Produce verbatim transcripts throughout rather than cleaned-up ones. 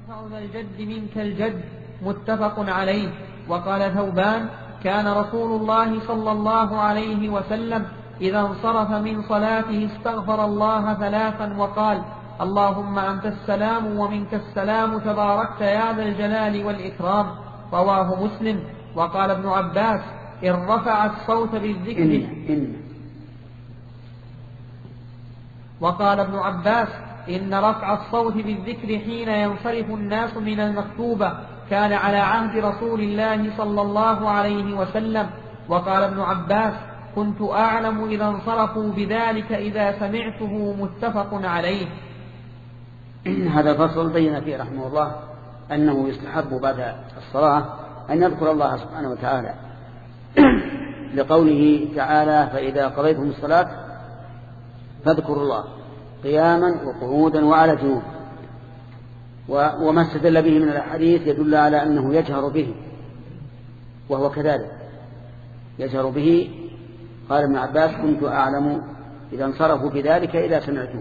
يرفع ذا الجد منك الجد متفق عليه. وقال ثوبان كان رسول الله صلى الله عليه وسلم إذا انصرف من صلاته استغفر الله ثلاثا وقال اللهم أنت السلام ومنك السلام تباركت يا ذا الجلال والإكرام. رواه مسلم. وقال ابن عباس إن رفع الصوت بالذكر إن إن وقال ابن عباس إن رفع الصوت بالذكر حين ينصرف الناس من المكتوبة كان على عهد رسول الله صلى الله عليه وسلم. وقال ابن عباس كنت أعلم إذا انصرفوا بذلك إذا سمعته متفق عليه. هذا الفصل بين فيه رحمه الله أنه يستحب بعد الصلاة أن يذكر الله سبحانه وتعالى لقوله تعالى فإذا قضيتم الصلاة فاذكروا الله قياما وقعودا وعلى جنوب. وما استدل به من الحديث يدل على أنه يجهر به، وهو كذلك يجهر به. قال ابن عباس كنت أعلم إذا انصرفوا بذلك إذا سمعته.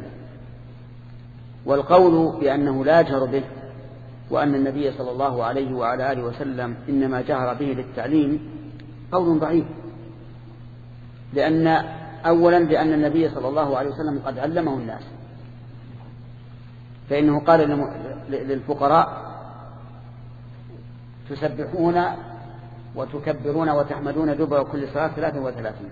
والقول بأنه لا يجهر به وأن النبي صلى الله عليه وعلى آله وسلم إنما جهر به للتعليم قول ضعيف، لأن أولا لأن النبي صلى الله عليه وسلم قد علمه الناس، فإنه قال للفقراء تسبحون وتكبرون وتحمدون دبر كل صلاة ثلاثة وثلاثين.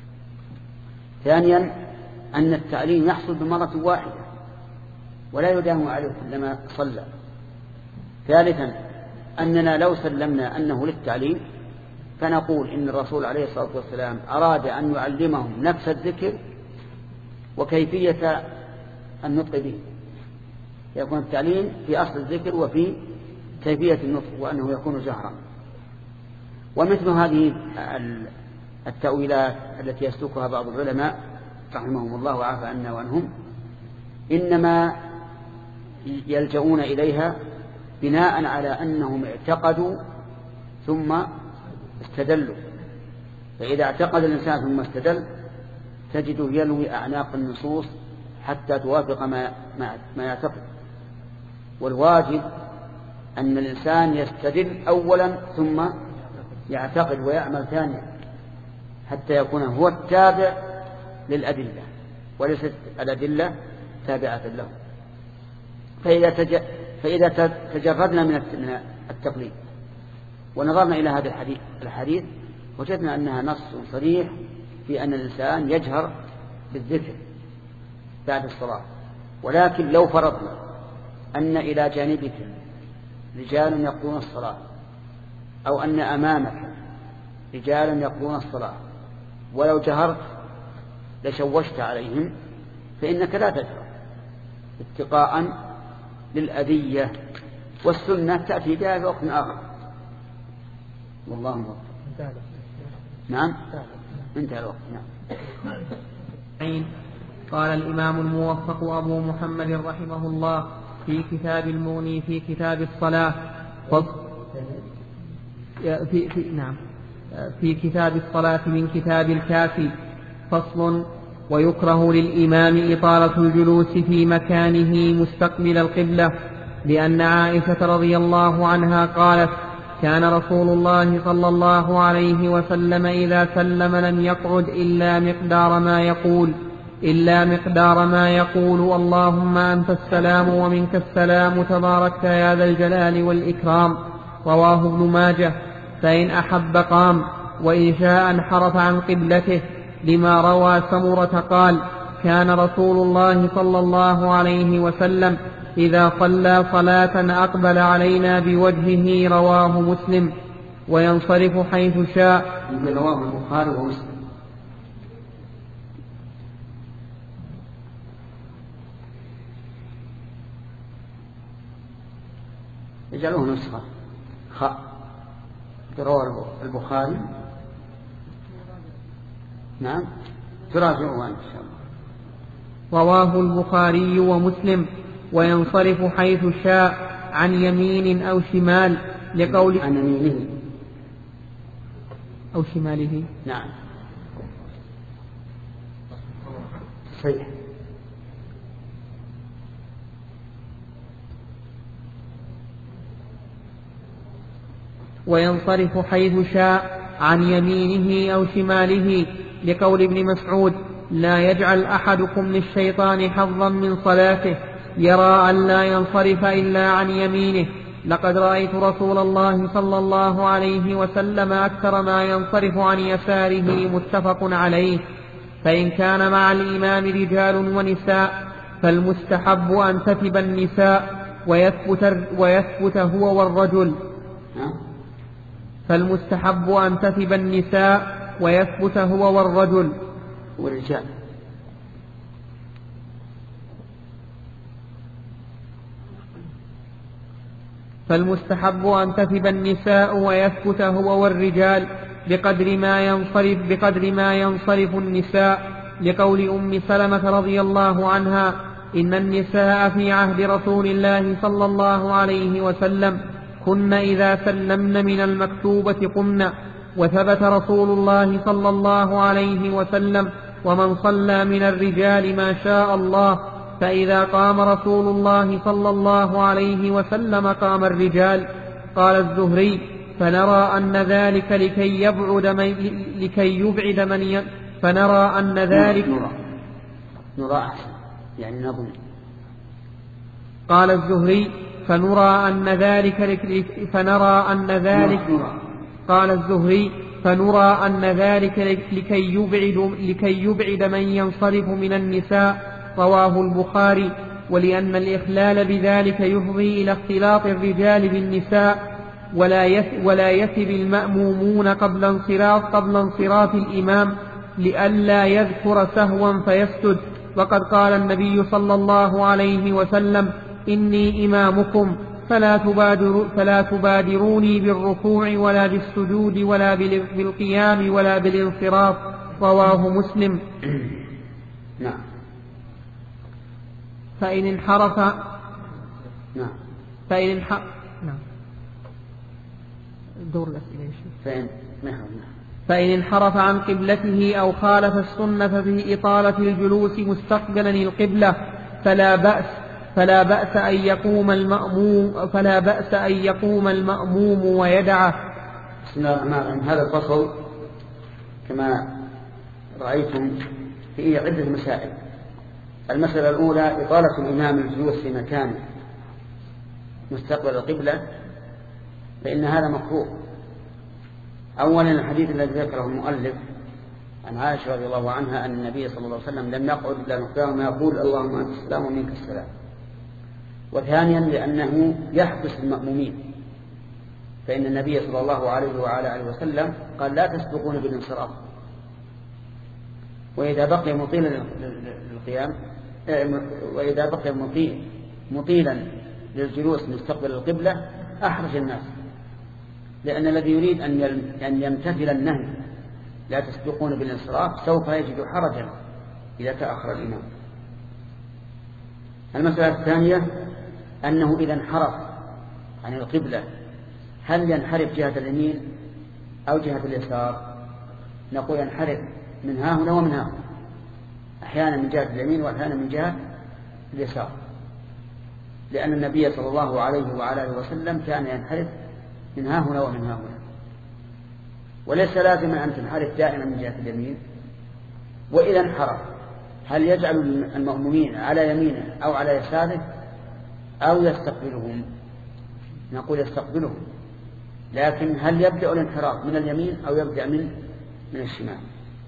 ثانيا أن التعليم يحصل بمرة واحدة ولا يداوم عليه كلما صلى. ثالثا أننا لو سلمنا أنه للتعليم فنقول إن الرسول عليه الصلاة والسلام أراد أن يعلمهم نفس الذكر وكيفية النطق به، يكون التعليم في أصل الذكر وفي كيفية النطق وأنه يكون جهرا. ومثل هذه التأويلات التي يسلكها بعض العلماء رحمهم الله وعافى عنا وعنهم إنما يلجؤون إليها بناء على أنهم اعتقدوا ثم استدلوا. فإذا اعتقد الإنسان ثم استدل تجده يلوي أعناق النصوص حتى توافق ما, ما يعتقد. والواجب أن الإنسان يستدل أولا ثم يعتقد ويعمل ثانيا حتى يكون هو التابع للأدلة وليست الأدلة تابعة له. فإذا, تج... فإذا تجردنا من التقليد ونظرنا إلى هذا الحديث, الحديث وجدنا أنها نص صريح في أن الإنسان يجهر بالذكر بعد الصلاة. ولكن لو فرضنا أن إلى جانبك رجال يقضون الصلاة أو أن أمامك رجال يقضون الصلاة ولو جهرت لشوشت عليهم فإنك لا تجهر اتقاء للأذية، والسنة تأتي بها في وقت آخر. والله أكبر. نعم انتهى الوقت. نعم. قال الإمام الموفق أبو محمد رحمه الله في كتاب المغني في كتاب الصلاة في, في, نعم في كتاب الصلاة من كتاب الكافي فصل ويكره للإمام إطالة الجلوس في مكانه مستقبل القبلة، لأن عائشة رضي الله عنها قالت كان رسول الله صلى الله عليه وسلم إذا سلم لم يقعد إلا مقدار ما يقول إلا مقدار ما يقول اللهم أنت السلام ومنك السلام تباركت يا ذا الجلال والإكرام. رواه ابن ماجه. فإن أحب قام وإن شاء انحرف عن قبلته، لما روى سمرة قال كان رسول الله صلى الله عليه وسلم إذا صلى صلاة أقبل علينا بوجهه. رواه مسلم. وينصرف حيث شاء. رواه البخاري ومسلم. يجعلوه نسخة خاء رواه البخاري. نعم تراجعوا إن شاء الله. رواه البخاري ومسلم. وينصرف حيث شاء عن يمين أو شمال لقول عن يمينه أو شماله. نعم صحيح. وينصرف حيث شاء عن يمينه أو شماله، لقول ابن مسعود: لا يجعل أحدكم للشيطان حظا من صلاته يرى أن لا ينصرف إلا عن يمينه. لقد رأيت رسول الله صلى الله عليه وسلم أكثر ما ينصرف عن يساره. متفق عليه. فإن كان مع الإمام رجال ونساء فالمستحب أن تثب النساء ويثبت, ويثبت هو والرجل فالمستحب أن تثب النساء ويثبت هو والرجل والرجال فالمستحب أن تثب النساء ويثبت هو والرجال بقدر ما ينصرف بقدر ما ينصرف النساء، لقول أم سلمة رضي الله عنها: إن النساء في عهد رسول الله صلى الله عليه وسلم كن إذا سلمن من المكتوبة قمن. وثبت رسول الله صلى الله عليه وسلم: ومن صلى من الرجال ما شاء الله. فإذا قام رسول الله صلى الله عليه وسلم قام الرجال. قال الزهري: فنرى أن ذلك لكي يبعد من لكي يبعد من ي... فنرى أن ذلك نرى نرى يعني نظن. قال الزهري: فنرى أن ذلك لك... فنرى أن ذلك قال الزهري: فنرى أن ذلك لكي يبعد لكي يبعد من ينصرف من النساء. رواه البخاري. ولأن الإخلال بذلك يفضي إلى اختلاط الرجال بالنساء، ولا يثب المأمومون قبل انصراف قبل انصراف الإمام لئلا يذكر سهوا فيسجد. وقد قال النبي صلى الله عليه وسلم: إني إمامكم فلا, تبادر فلا تبادروني بالركوع ولا بالسجود ولا بالقيام ولا بالانصراف. رواه مسلم. نعم. فإن انحرف نعم فإن انحرف نعم دور الأسئلة فإن نعم فإن انحرف عن قبلته أو خالف السنة في إطالة الجلوس مستقبلا القبلة فلا بأس فلا بأس أن يقوم المأموم فلا بأس أن يقوم المأموم ويدعه. بسم الله الرحمن الرحيم. هذا الفصل كما رأيتم فيه عدة مسائل. المسألة الأولى: إطالة الإمام الجلوس في مكان مستقبل القبلة، فإن هذا مكروه. أولا الحديث الذي ذكره المؤلف عن عائشة رضي الله عنها أن النبي صلى الله عليه وسلم لم يقعد إلا مقدار ما يقول: اللهم أنت السلام ومنك السلام. وثانيا لأنه يحبس المأمومين، فإن النبي صلى الله عليه وعلى آله وسلم قال: لا تسبقون بالانصراف. وإذا بقي مطيلا للقيام وإذا بقي مطيل مطيلا للجلوس مستقبل القبلة أحرج الناس، لأن الذي يريد أن يمتثل النهي لا تسبقون بالانصراف سوف يجد حرجا إذا تأخر الإمام. المسألة الثانية أنه إذا انحرف عن القبلة هل ينحرف جهة اليمين أو جهة اليسار؟ نقول ينحرف من ها هنا ومن ها هنا، أحيانا من جهة اليمين وأحيانا من جهة اليسار، لأن النبي صلى الله عليه وعلى آله وسلم كان ينحرف من ها هنا ومن ها هنا. وليس لازما أن تنحرف دائما من جهة اليمين. وإذا انحرف هل يجعل المأمومين على يمينه أو على يساره أو يستقبلهم؟ نقول يستقبلهم، لكن هل يبدأ الانحراف من اليمين أو يبدأ من من الشمال؟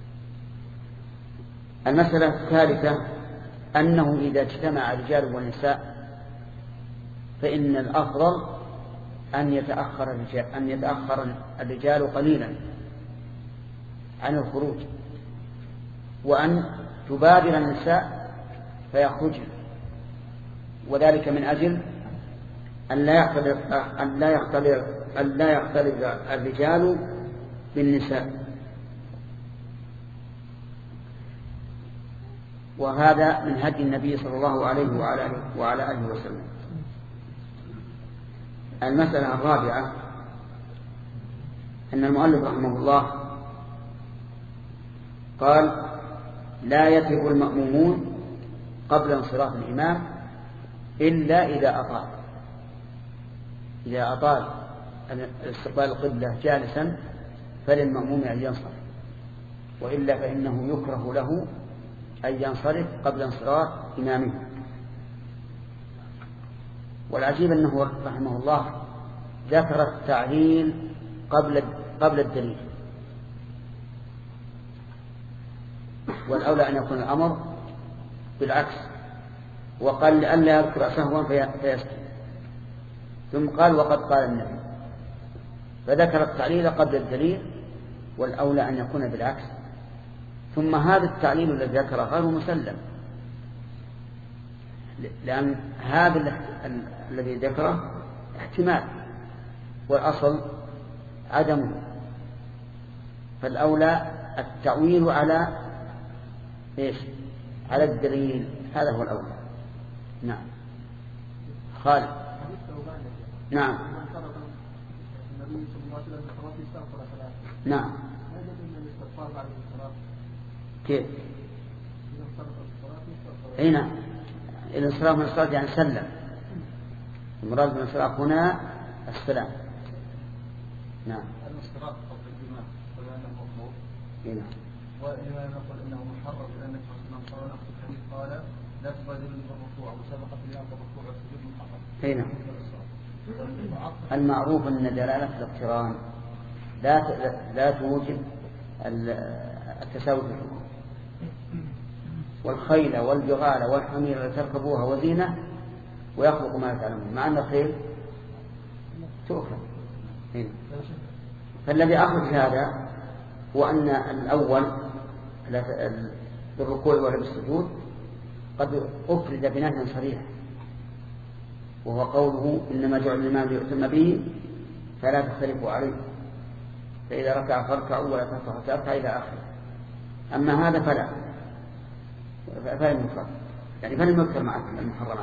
المسألة الثالثة أنه إذا اجتمع رجال ونساء فإن الأفضل أن يتأخر الرجال, أن يتأخر الرجال قليلا عن الخروج، وأن تبادر النساء فيخرجن، وذلك من أجل أن لا يختلط أن لا يختلط أن لا يختلط الرجال بالنساء. وهذا من هدي النبي صلى الله عليه وعلى وعلى آله وسلم. المسألة الرابعة أن المؤلف رحمه الله قال: لا يترك المأمومون قبل انصراف الإمام إلا إذا أطال إذا أطال استقبال القبلة جالسا فللمأموم أن ينصرف، وإلا فإنه يكره له أن ينصرف قبل انصراف إمامه. والعجيب أنه رحمه الله ذكر التعليل قبل قبل الدليل، والأولى أن يكون الأمر بالعكس، وقال لئلا يذكر سهوا فيسكت، ثم قال وقد قال النبي، فذكر التعليل قبل الدليل، والأولى أن يكون بالعكس. ثم هذا التعليل الذي ذكره غير مسلم، لأن هذا الذي ذكره احتمال والأصل عدمه، فالأولى التعويل على إيش؟ على الدليل، هذا هو الأولى. نعم. خالد. نعم. نعم. كيف؟ أي نعم، الانصراف من الصلاة يعني سلم، المراد من الانصراف هنا السلام. نعم. الانصراف قبل الإمام فلأنه مطلوب. نعم. والإمام يقول إنه محرم لأنك من صار نفس الحديث قال لا تبادلوا بالركوع وسبقت الإمام بالركوع والسجود محرم. أي نعم. المعروف أن دلالة الاقتران لا لا توجب التساوي في الحكم. والخيل والبغال والحمير التي تركبوها وزينة ويخلق ما تعلمون، مع أن الخيل تؤكل. فالذي أخرج هذا هو أن الأول بالركوع ولا بالسجود قد أفرد بنهي صريح، وهو قوله إنما جعل الإمام ليؤتم به فلا تختلفوا عليه، فإذا ركع فاركعوا ولا ترفعوا ترفع إلى آخره. أما هذا فلا فلم يفرق، يعني فلم يذكر مع المحرمات.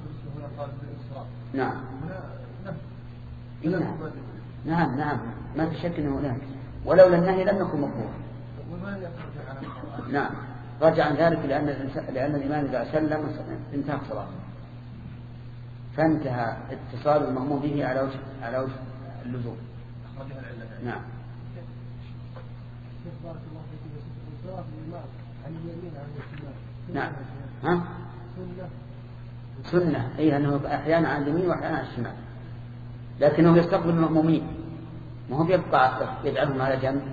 نعم. نعم نعم نعم ما في شك أنه هناك، ولولا النهي لم يكن مكروها. نعم. رجع عن ذلك لأن لأن الإمام إذا سلم انتهى صلاته، فانتهى اتصال المأموم به على وجه على وجه اللزوم. نعم. نعم. ها؟ سنة، أي أنه أحيانا عن اليمين وأحيانا عن الشمال، لكنه يستقبل المأمومين، ما هو يبقى يجعلهم على جنب.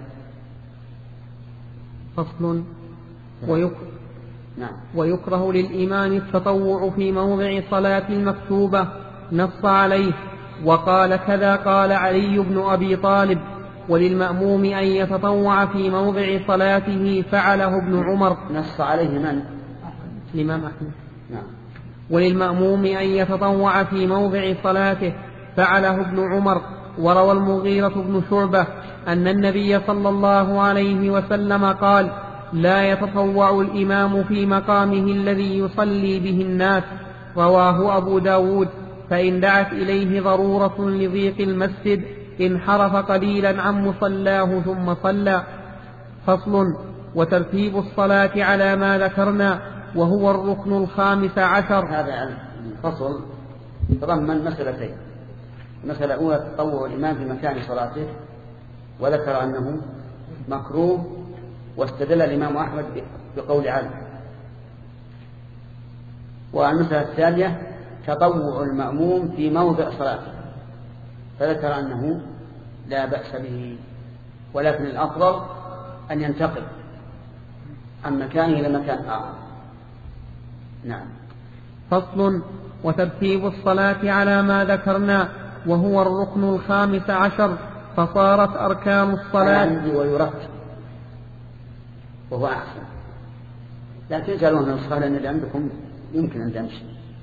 فصل. ويكره نعم. ويكره للإمام التطوع في موضع صلاة المكتوبة، نص عليه، وقال كذا قال علي بن أبي طالب. وللمأموم أن يتطوع في موضع صلاته، فعله ابن عمر. نص عليه من؟ الإمام أحمد. نعم. وللمأموم أن يتطوع في موضع صلاته، فعله ابن عمر. وروى المغيرة بن شعبة أن النبي صلى الله عليه وسلم قال: لا يتطوع الإمام في مقامه الذي يصلي به الناس. رواه أبو داود. فإن دعت إليه ضرورة لضيق المسجد انحرف قليلا عن مصلاه ثم صلى. فصل. وترتيب الصلاة على ما ذكرنا، وهو الركن الخامس عشر. هذا الفصل تضمن مسألتين. المسألة الأولى تطوع الإمام في مكان صلاته، وذكر أنه مكروه، واستدل الإمام أحمد بقول علي. والمسألة الثانية تطوع المأموم في موضع صلاته، فذكر أنه لا بأس به، ولكن الأفضل أن ينتقل عن مكانه إلى مكان آخر. نعم. فصل. وترتيب الصلاة على ما ذكرنا، وهو الركن الخامس عشر، فصارت أركان الصلاة. عندي ويرتب وهو أحسن، لكن جعلوه من الصلاة لأن اللي عندكم يمكن أن تمشي.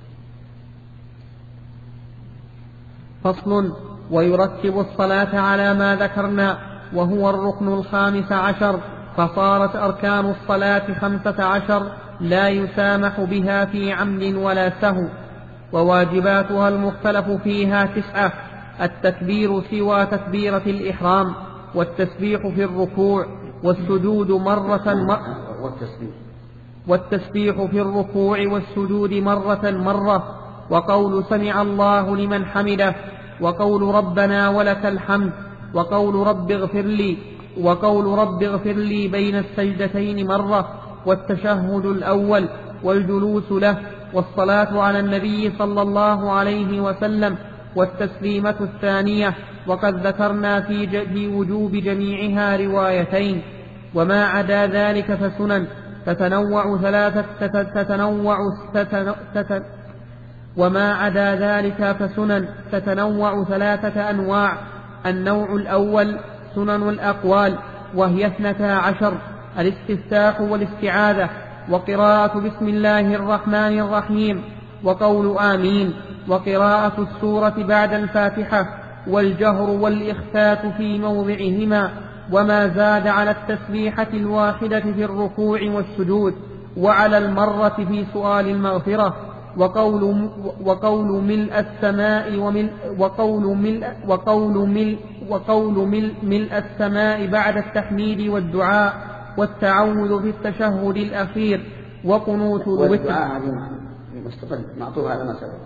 فصل. ويرتب الصلاة على ما ذكرنا، وهو الركن الخامس عشر، فصارت أركان الصلاة خمسة عشر لا يسامح بها في عمد ولا سهو. وواجباتها المختلف فيها تسعة: التكبير سوى تكبيرة الإحرام، والتسبيح في الركوع، والسجود مرة مرة والتسبيح والتسبيح في الركوع والسجود مرة مرة، وقول سمع الله لمن حمده، وقول ربنا ولك الحمد، وقول رب اغفر لي، وقول رب اغفر لي بين السجدتين مرة، والتشهد الأول والجلوس له، والصلاة على النبي صلى الله عليه وسلم، والتسليمة الثانية. وقد ذكرنا في, في وجوب جميعها روايتين، وما عدا ذلك فسنن تتنوع ثلاثة تتنوع تتن وما عدا ذلك فسنن تتنوع ثلاثة أنواع. النوع الأول سنن الأقوال، وهي اثنتا عشر: الاستفتاح والاستعاذة، وقراءة بسم الله الرحمن الرحيم، وقول آمين، وقراءة السورة بعد الفاتحة، والجهر والإخفات في موضعهما، وما زاد على التسبيحة الواحدة في الركوع والسجود، وعلى المرة في سؤال المغفرة، وقول وقول ملء السماء وملء وقول ملء وقول ملء وقول ملء ملء السماء بعد التحميد والدعاء، والتعوذ في التشهد الأخير، وقنوت الوتر. والدعاء هذه مستقل معطوف على ما سبق.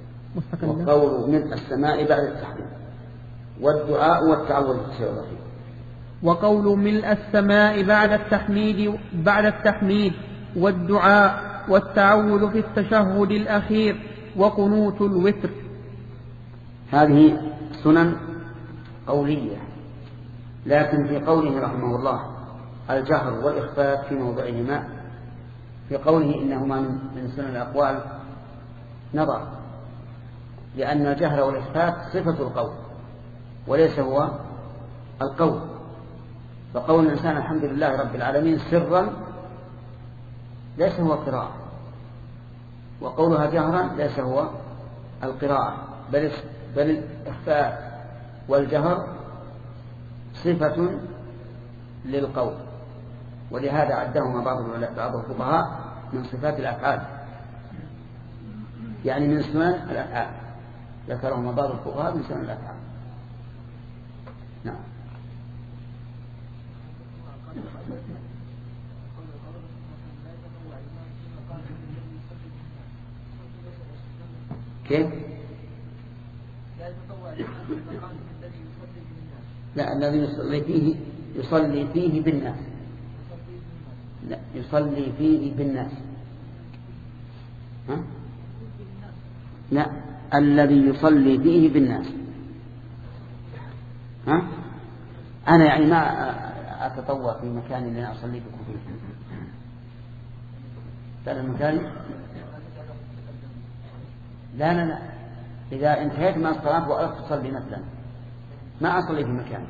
وقول ملء السماء بعد التحميد والدعاء والتعوذ في التشهد الأخير. وقول ملء السماء بعد التحميد بعد التحميد والدعاء والتعوذ في التشهد الأخير، وقنوت الوتر. هذه سنن قولية، لكن في قوله رحمه الله الجهر والإخفاء في موضعهما، في قوله إنهما من سنن الأقوال نظر، لأن الجهر والإخفاء صفة القول وليس هو القول. فقول الإنسان الحمد لله رب العالمين سرا ليس هو قراءة، وقولها جهرا ليس هو القراءة، بل بل الإخفاء والجهر صفة للقول، ولهذا عدهما بعض بعض الفقهاء من صفات الأفعال، يعني من سنن الأفعال، ذكرهما بعض الفقهاء من سنن الأفعال. نعم. كيف؟ لا، الذي يصلي فيه يصلي فيه بالناس. لا، يصلي فيه بالناس. ها؟ لا، الذي يصلي فيه بالناس. ها؟ أنا يعني ما أتطوع في مكان اللي أنا أصلي بكم فيه. هذا المكان. لا لا لا، إذا انتهيت من الصلاة وأردت تصلي مثلا ما أصلي في مكان.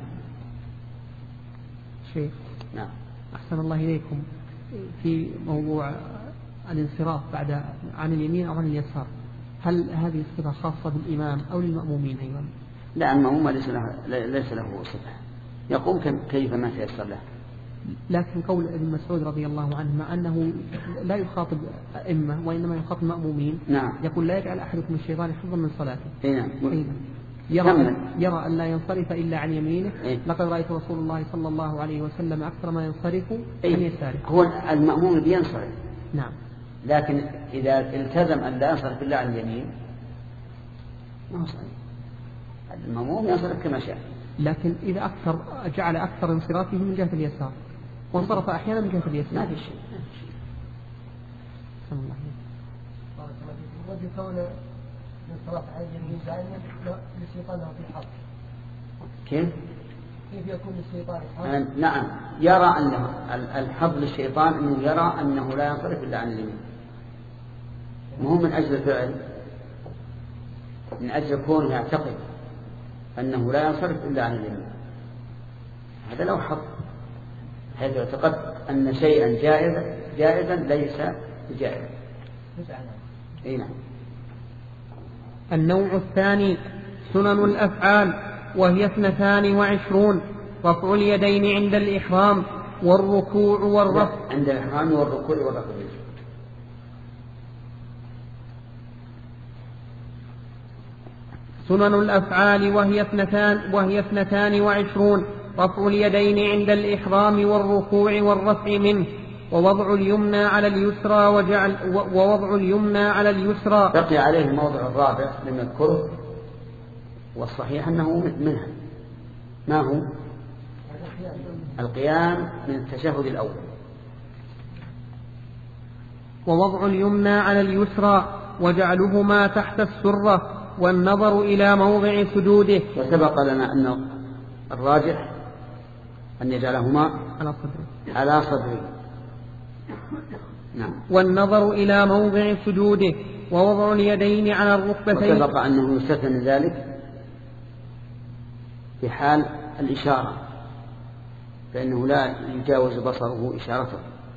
شيخ. نعم. أحسن الله إليكم، في موضوع الانصراف بعد عن اليمين أو عن اليسار، هل هذه الصفة خاصة بالإمام أو للمأمومين أيضا؟ لا، المأموم ليس له ليس له صفة، يقوم كيف ما تيسر له. لكن قول ابن مسعود رضي الله عنه مع أنه لا يخاطب أئمة وإنما يخاطب مأمومين، نعم. يقول لا يجعل أحدكم الشيطان حظا من صلاته. نعم. يرى, يرى أن لا ينصرف إلا عن يمينه. إيه؟ لقد رأيت رسول الله صلى الله عليه وسلم أكثر ما ينصرف إيه؟ عن يساره. هو المأموم بينصرف. نعم. لكن إذا التزم أن لا ينصرف إلا عن اليمين ما هو صحيح. المأموم ينصرف كما شاء. لكن إذا أكثر جعل أكثر انصرافه من جهة اليسار وانصرف أحيانا من جهة اليسار ما في شيء. بسم الله. وجه كون الانصراف عن اليمين دائما للشيطان في حظ. كيف؟ كيف يكون للشيطان حظ؟ آه نعم، يرى أنه الحظ للشيطان أنه يرى أنه لا ينصرف إلا عن اليمين، مو من أجل الفعل، من أجل كونه يعتقد أنه لا ينصرف إلا عن اليمين. هذا له حظ، حيث اعتقد أن شيئا جائزا جائزا ليس جائزا. أي نعم. النوع الثاني سنن الأفعال، وهي اثنتان وعشرون: رفع اليدين عند الإحرام والركوع والرفع. عند الإحرام والركوع والرفع. سنن الأفعال وهي اثنتان وهي اثنتان وعشرون: رفع اليدين عند الإحرام والركوع والرفع منه، ووضع اليمنى على اليسرى وجعل ووضع اليمنى على اليسرى. بقي عليه الموضع الرابع لم يذكره، والصحيح أنه منها. ما هو؟ القيام من التشهد الأول. ووضع اليمنى على اليسرى وجعلهما تحت السرة والنظر إلى موضع سجوده. وسبق لنا أن الراجح أن يجعلهما على صدره على صدره. نعم. والنظر إلى موضع سجوده ووضع اليدين على الركبتين. وسبق أنه يستثنى من ذلك في حال الإشارة، فإنه لا يجاوز بصره إشارته،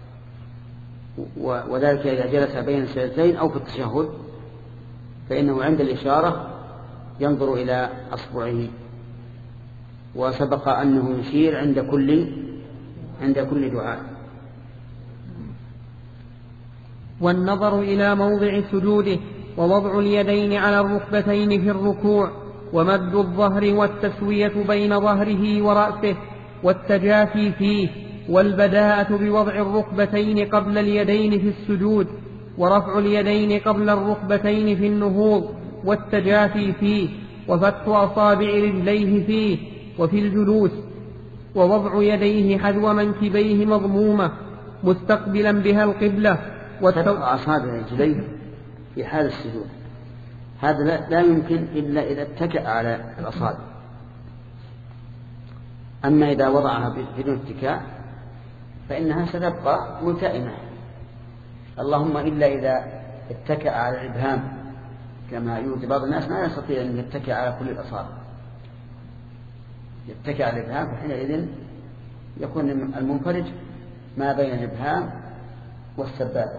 وذلك إذا جلس بين السجدتين أو في التشهد فإنه عند الإشارة ينظر إلى أصبعه. وسبق أنه يشير عند كل عند كل دعاء. والنظر إلى موضع سجوده ووضع اليدين على الركبتين في الركوع ومد الظهر والتسوية بين ظهره ورأسه والتجافي فيه والبداءة بوضع الركبتين قبل اليدين في السجود ورفع اليدين قبل الركبتين في النهوض والتجافي فيه وفتح أصابع رجليه فيه وفي الجلوس ووضع يديه حذو منكبيه مضمومة مستقبلا بها القبلة وفتح أصابع رجليه في حال السجود. هذا لا يمكن إلا إذا اتكأ على الأصابع. أما إذا وضعها بدون اتكاء فإنها ستبقى ملتئمة، اللهم إلا إذا اتكأ على الإبهام كما يوجد بعض الناس ما يستطيع أن يتكأ على كل الأصابع، يتكأ على الإبهام فحينئذ يكون المنفرج ما بين الإبهام والسبابة.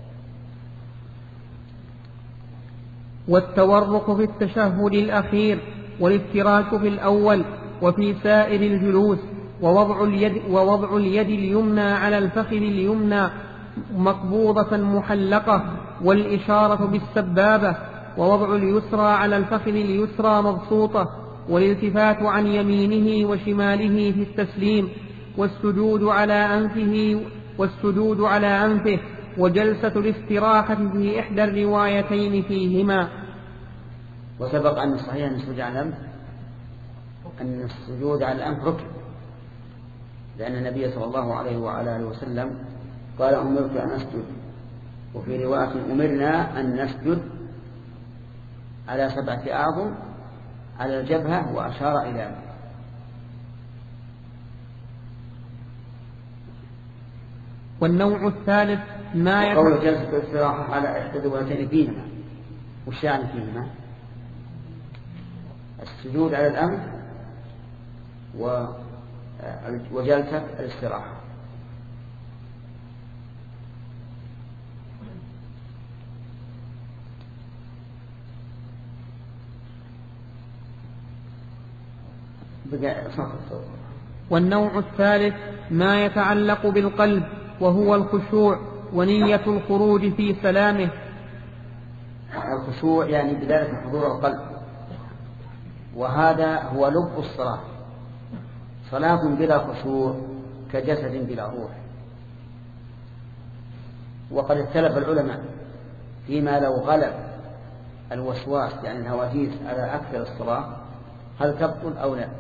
والتورق في التشهد الأخير والافتراش في الأول وفي سائر الجلوس ووضع اليد, ووضع اليد اليمنى على الفخذ اليمنى مقبوضة محلقة والإشارة بالسبابة ووضع اليسرى على الفخذ اليسرى مبسوطة والالتفات عن يمينه وشماله في التسليم والسجود على أنفه والسجود على أنفه وجلسة الاستراحة في إحدى الروايتين فيهما. وسبق أن الصحيح أن السجود على الأنف أن السجود على الأنف ركن، لأن النبي صلى الله عليه وعلى آله وسلم قال أمرت أن أسجد، وفي رواية أمرنا أن نسجد على سبعة أعظم على الجبهة وأشار إلى والنوع الثالث ما قول جلسة الاستراحة على إحدى الروايتين فيهما. وش يعني فيهما؟ السجود على الأنف وجلسة الاستراحة. والنوع الثالث ما يتعلق بالقلب وهو الخشوع ونية الخروج في سلامه. الخشوع يعني بداية حضور القلب، وهذا هو لب الصلاة. صلاة بلا خشوع كجسد بلا روح. وقد اختلف العلماء فيما لو غلب الوسواس يعني الهواجيس على أكثر الصلاة هل تبطل أو لا.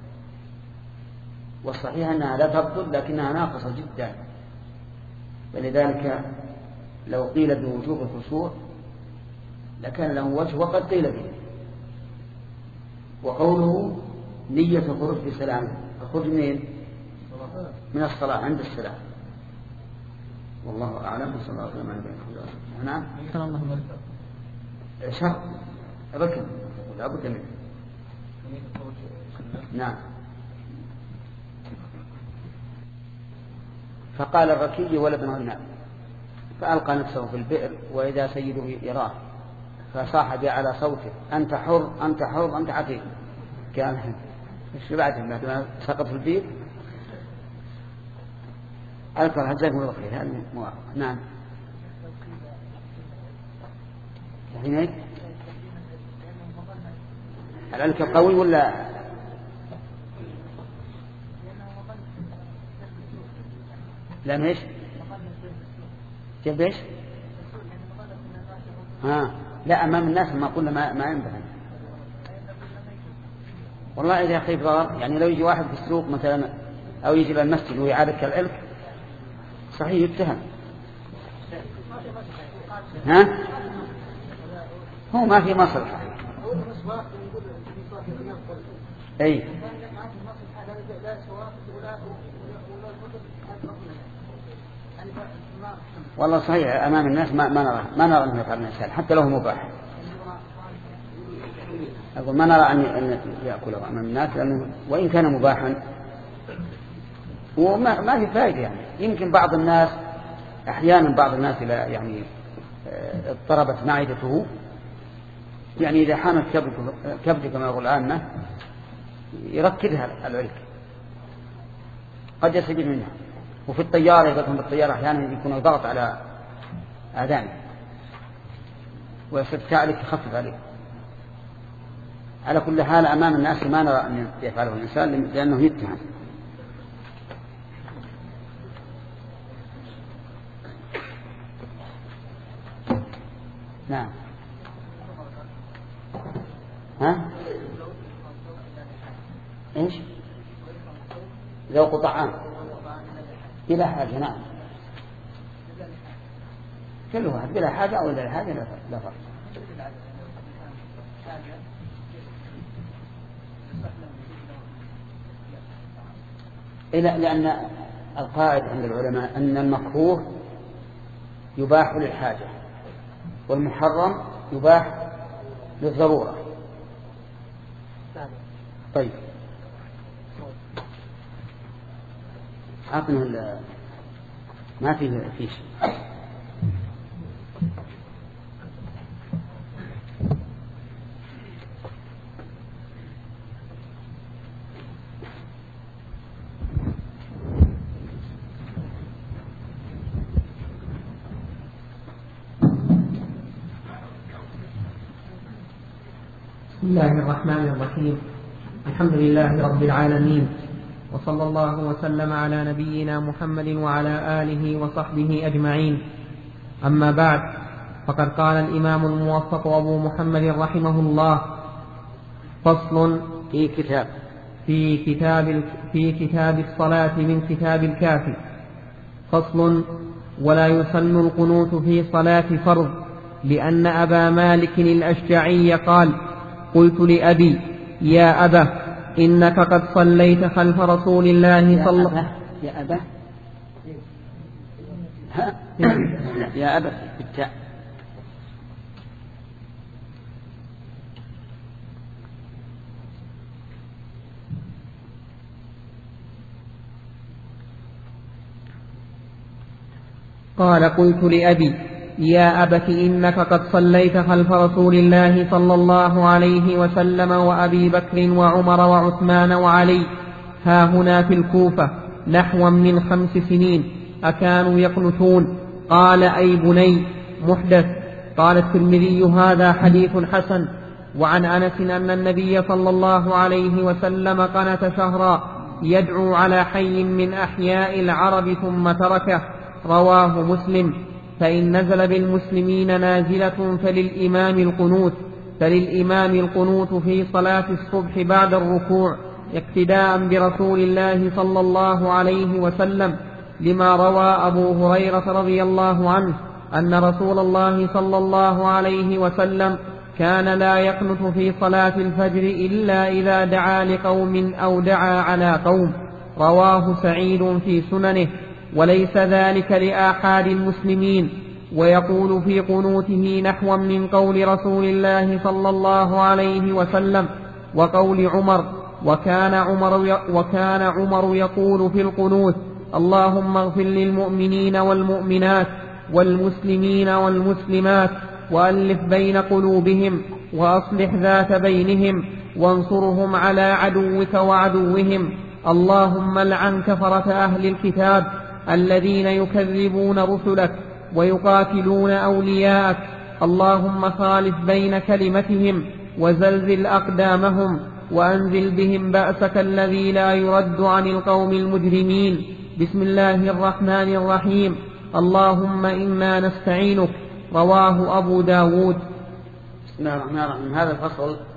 والصحيح أنها لا تبطل لكنها ناقصة جدا، ولذلك لو قيل بوجوب الخشوع لكان له وجه وقد قيل به. وقوله نية الخروج في سلام، الخروج منين؟ من الصلاة عند السلام. والله أعلم. صلى الله عليه وسلم. نعم. شرط ركن لا بد منه. نعم. فقال الركي ولد غناء فألقى نفسه في البئر وإذا سيده يراه فصاح به على صوته أنت حر أنت حر أنت عتيق. كان ايش بعد بعد ما سقط في البئر ألقى الحجاج من الخير. هذا نعم. هناك الألك قوي ولا لا؟ ماش كيف ايش؟ ها لا أمام الناس ما قلنا ما ما ينبغي. والله إذا خيف ضرر، يعني لو يجي واحد في السوق مثلا أو يجي للمسجد ويعادك كالعلك صحيح يتهم. ها؟ هو ما في مصلحة. أي والله صحيح أمام الناس ما ما نرى ما نرى أنه يفعل الإنسان حتى لو هو مباح. أقول ما نرى أن يأكله أمام الناس، لأنه وإن كان مباحا وما ما في فائدة. يعني يمكن بعض الناس أحيانا بعض الناس إلى يعني اضطربت معدته، يعني إذا حامت كبد كما يقول العامة يركدها العلك قد يستجيب منها. وفي الطيارة إذا كان بالطيارة أحيانا يكون ضغط على آذانه ويستطيع عليك تخفف عليه. على كل حال أمام الناس ما نرى أن يفعله الإنسان لأنه يتهم. نعم. ها؟ إيش؟ لو قطعان بلا حاجة. نعم كل واحد بلا حاجة أو بلا حاجة لا فرق. إلا لأن القاعدة عند العلماء أن المكروه يباح للحاجة والمحرم يباح للضرورة. طيب عطنا ما فيه فيش. بسم الله الرحمن الرحيم. الحمد لله رب العالمين، وصلى الله وسلم على نبينا محمد وعلى آله وصحبه أجمعين. أما بعد، فقد قال الإمام الموفق أبو محمد رحمه الله: فصل في كتاب في كتاب في كتاب الصلاة من كتاب الكافي. فصل: ولا يسن القنوت في صلاة فرض، لأن أبا مالك الأشجعي قال: قلت لأبي: يا أبا، إنك قد صليت خلف رسول الله صلى الله عليه وسلم. يا أبا يا أبا بالتاء. قال: قلت لأبي: يا أبت، إنك قد صليت خلف رسول الله صلى الله عليه وسلم وأبي بكر وعمر وعثمان وعلي ها هنا في الكوفة نحوا من خمس سنين، أكانوا يقنتون؟ قال: أي بني، محدث. قال الترمذي: هذا حديث حسن. وعن أنس أن النبي صلى الله عليه وسلم قنت شهرا يدعو على حي من أحياء العرب ثم تركه، رواه مسلم. فإن نزل بالمسلمين نازلة فللإمام القنوت فللإمام القنوت في صلاة الصبح بعد الركوع، اقتداء برسول الله صلى الله عليه وسلم، لما روى أبو هريرة رضي الله عنه أن رسول الله صلى الله عليه وسلم كان لا يقنت في صلاة الفجر إلا إذا دعا لقوم أو دعا على قوم، رواه سعيد في سننه. وليس ذلك لآحاد المسلمين، ويقول في قنوته نحوا من قول رسول الله صلى الله عليه وسلم وقول عمر. وكان عمر, وكان عمر يقول في القنوت: اللهم اغفر للمؤمنين والمؤمنات والمسلمين والمسلمات وألف بين قلوبهم وأصلح ذات بينهم وانصرهم على عدوك وعدوهم. اللهم لعن كفرة أهل الكتاب الذين يكذبون رسلك ويقاتلون أولياءك. اللهم خالف بين كلمتهم وزلزل أقدامهم وأنزل بهم بأسك الذي لا يرد عن القوم المجرمين. بسم الله الرحمن الرحيم. اللهم إنا نستعينك، رواه أبو داود. بسم الله الرحمن الرحيم. هذا الفصل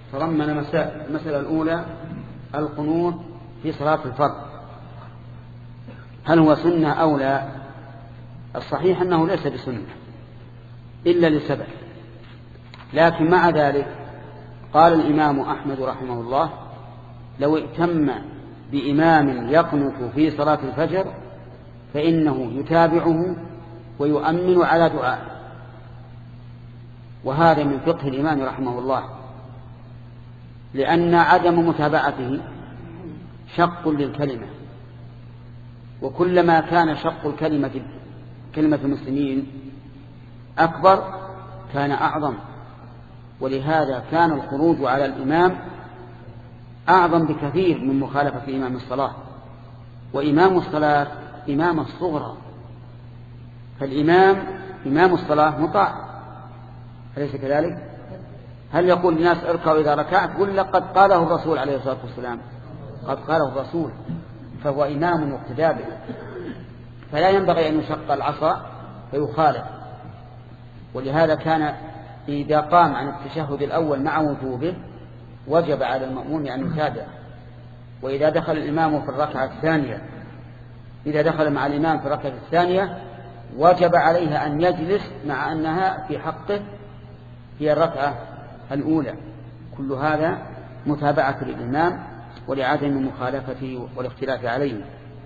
تضمن مسائل. المسألة الأولى القنوت في صلاة الفرض، هل هو سنة أو لا؟ الصحيح أنه ليس بسنة إلا لسبب، لكن مع ذلك قال الإمام أحمد رحمه الله لو ائتم بإمام يقنت في صلاة الفجر فإنه يتابعه ويؤمن على دعائه، وهذا من فقه الإمام رحمه الله، لأن عدم متابعته شق للكلمة، وكلما كان شق الكلمة كلمة المسلمين أكبر كان أعظم، ولهذا كان الخروج على الإمام أعظم بكثير من مخالفة إمام الصلاة. وإمام الصلاة إمام الصغرى، فالإمام إمام الصلاة مطاع، أليس كذلك؟ هل يقول الناس اركعوا إذا ركعت؟ قل لقد قاله الرسول عليه الصلاة والسلام، قد قاله الرسول، فهو إمام مقتدى به، فلا ينبغي أن يشق العصا فيخالف. ولهذا كان إذا قام عن التشهد الأول مع وجوبه وجب على المأموم أن يتابع، وإذا دخل الإمام في الركعة الثانية إذا دخل مع الإمام في الركعة الثانية وجب عليه أن يجلس مع أنها في حقه هي الركعة الأولى. كل هذا متابعة للإمام ولعدم مخالفته والاختلاف عليه.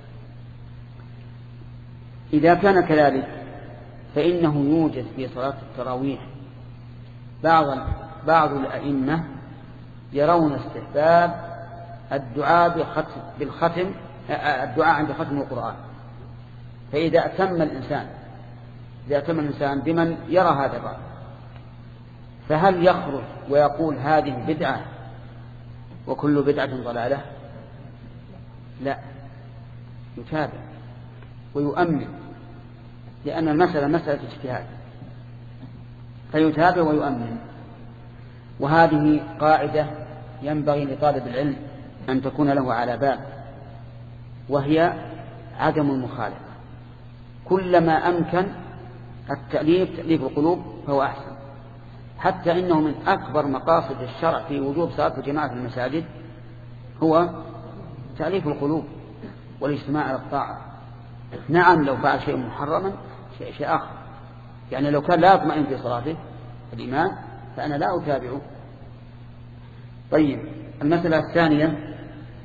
إذا كان كذلك فإنه يوجد في صلاة التراويح بعض بعض الأئمة يرون استحباب الدعاء بالختم الدعاء عند ختم القرآن، فإذا أتم الإنسان إذا أتم الإنسان بمن يرى هذا الرأي فهل يخرج ويقول هذه بدعة وكل بدعة ضلالة؟ لا، يتابع ويؤمن، لأن المسألة مسألة اجتهاد، فيتابع ويؤمن. وهذه قاعدة ينبغي لطالب العلم أن تكون له على بال، وهي عدم المخالفة. كلما أمكن التأليف تأليف القلوب فهو أحسن، حتى إنه من أكبر مقاصد الشرع في وجوب صلاة الجماعة في المساجد هو تأليف القلوب والاجتماع على الطاعة. نعم لو فعل شيء محرما شيء, شيء آخر، يعني لو كان لا يطمئن في صلاته الإمام فأنا لا أتابعه. طيب، المسألة الثانية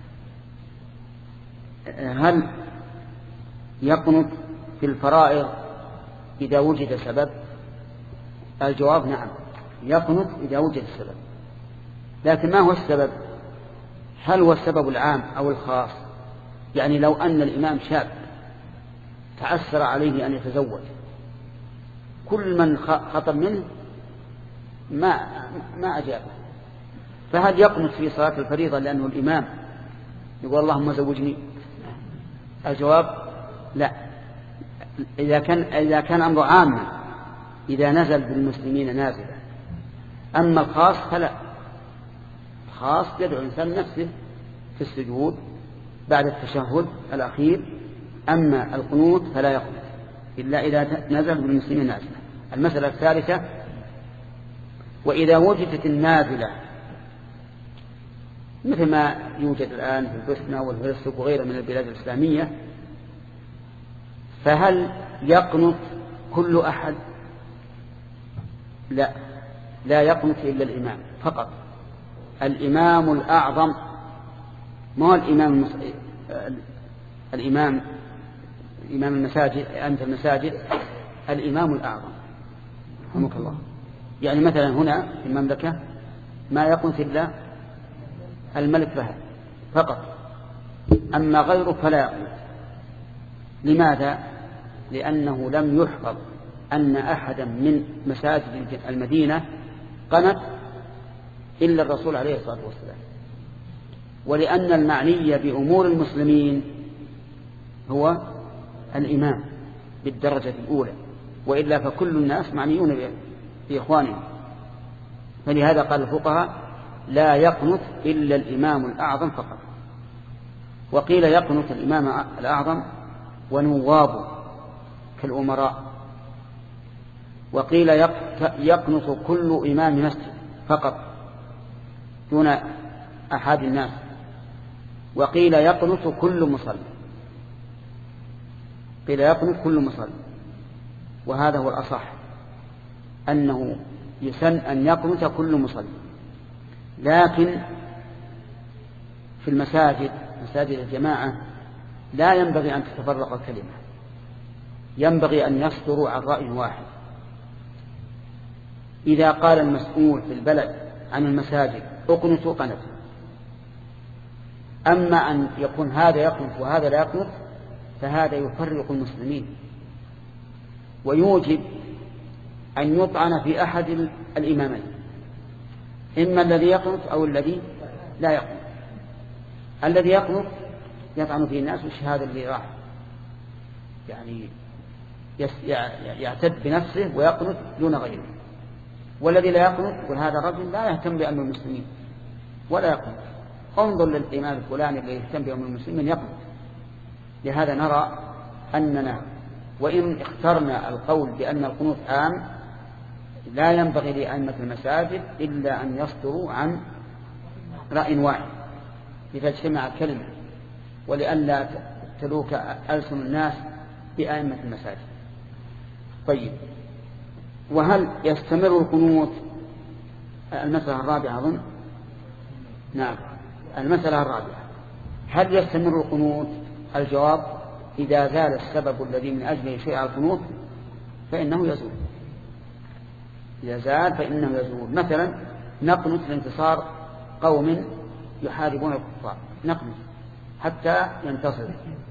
هل يقنط في الفرائض إذا وجد سبب؟ الجواب نعم، يقنط إذا وجد السبب، لكن ما هو السبب؟ هل هو السبب العام أو الخاص؟ يعني لو أن الإمام شاب تعسر عليه أن يتزوج، كل من خطب منه ما ما أجابه، فهل يقنط في صلاة الفريضة لأنه الإمام يقول اللهم زوجني؟ الجواب لا. إذا كان إذا كان أمر عام إذا نزل بالمسلمين نازلا، أما الخاص فلا، الخاص يدعو الإنسان نفسه في السجود بعد التشهد الأخير، أما القنوت فلا يقنط إلا إذا نزل بالمسلمين نازلا. المسألة الثالثة وإذا وجدت النازلة مثل ما يوجد الآن في البوسنة والهرسك وغيرها من البلاد الإسلامية، فهل يقنط كل أحد؟ لا، لا يقنط إلا الإمام فقط، الإمام الأعظم، ما هو الإمام المس... الإمام إمام المساجد أنت المساجد الإمام الأعظم رحمك الله. يعني مثلا هنا في المملكة ما يقنط إلا الملك فهد فقط، أما غيره فلا يقنط. لماذا؟ لأنه لم يحفظ أن أحدا من مساجد المدينة قنت إلا الرسول عليه الصلاة والسلام، ولأن المعني بأمور المسلمين هو الإمام بالدرجة الأولى، وإلا فكل الناس معنيون بإخوانهم. فلهذا قال الفقهاء لا يقنط إلا الإمام الأعظم فقط. وقيل يقنط الإمام الأعظم ونوابه كالأمراء، وقيل يقنط كل إمام مسجد فقط، دون أحد الناس. وقيل يقنط كل مصلي، قيل يقنط كل مصلي، وهذا هو الأصح، أنه يسن أن يقنط كل مصلي. لكن في المساجد مساجد الجماعة لا ينبغي أن تتفرق الكلمة، ينبغي أن يصدروا عن رأي واحد. إذا قال المسؤول في البلد عن المساجد اقنطوا قنطوا، أما أن يكون هذا يقنط وهذا لا يقنط فهذا يفرق المسلمين ويوجب أن يطعن في أحد الإمامين، إما الذي يقنط أو الذي لا يقنط. الذي يقنط يطعن فيه الناس، وش هذا اللي راح يعني يعتد بنفسه ويقنط دون غيره. والذي لا يقنط وهذا الرجل لا يهتم بأمر المسلمين ولا يقنط. انظر للإمام الفلاني الذي يهتم بأمر المسلمين يقنط. لهذا نرى أننا وإن اخترنا القول بأن القنوت عام لا ينبغي لأئمة المساجد إلا أن يصدروا عن رأي واحد لتجتمع الكلمة، ولئلا تلوك ألسن الناس بأئمة المساجد. طيب، وهل يستمر القنوت؟ المسألة الرابعة أظن. نعم، المسألة الرابعة، هل يستمر القنوت؟ الجواب: إذا زال السبب الذي من أجله شيء القنوت فإنه يزول. إذا زال فإنه يزول. مثلا نقنط لانتصار قوم يحاربون الكفار، نقنط حتى ينتصر.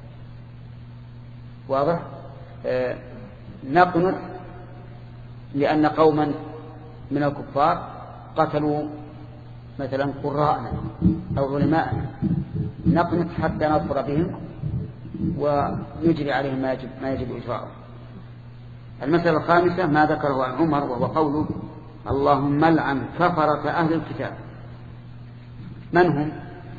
واضح؟ آه نقنط لأن قوما من الكفار قتلوا مثلا قراءنا أو علماءنا، نقنط حتى نظفر بهم ونجري عليهم ما يجب, ما يجب إجراءه. المسألة الخامسة ما ذكره عن عمر، وهو قوله: اللهم لعن كفرة أهل الكتاب. من هم؟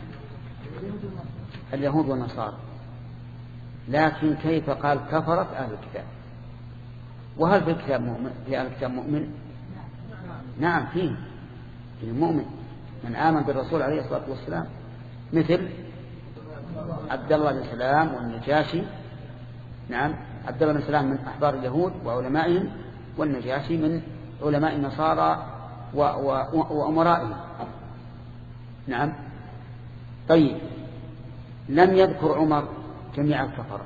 اليهود والنصارى. لكن كيف قال كفرة أهل الكتاب؟ وهل في الكتاب مؤمن؟ في أهل الكتاب مؤمن؟ نعم، فيه المؤمن من آمن بالرسول عليه الصلاة والسلام، مثل عبد الله بن سلام والنجاشي. نعم، عبد الله بن سلام من أحبار اليهود وعلمائهم، والنجاشي من علماء النصارى وأمرائهم. نعم. طيب، لم يذكر عمر جميع الكفرة.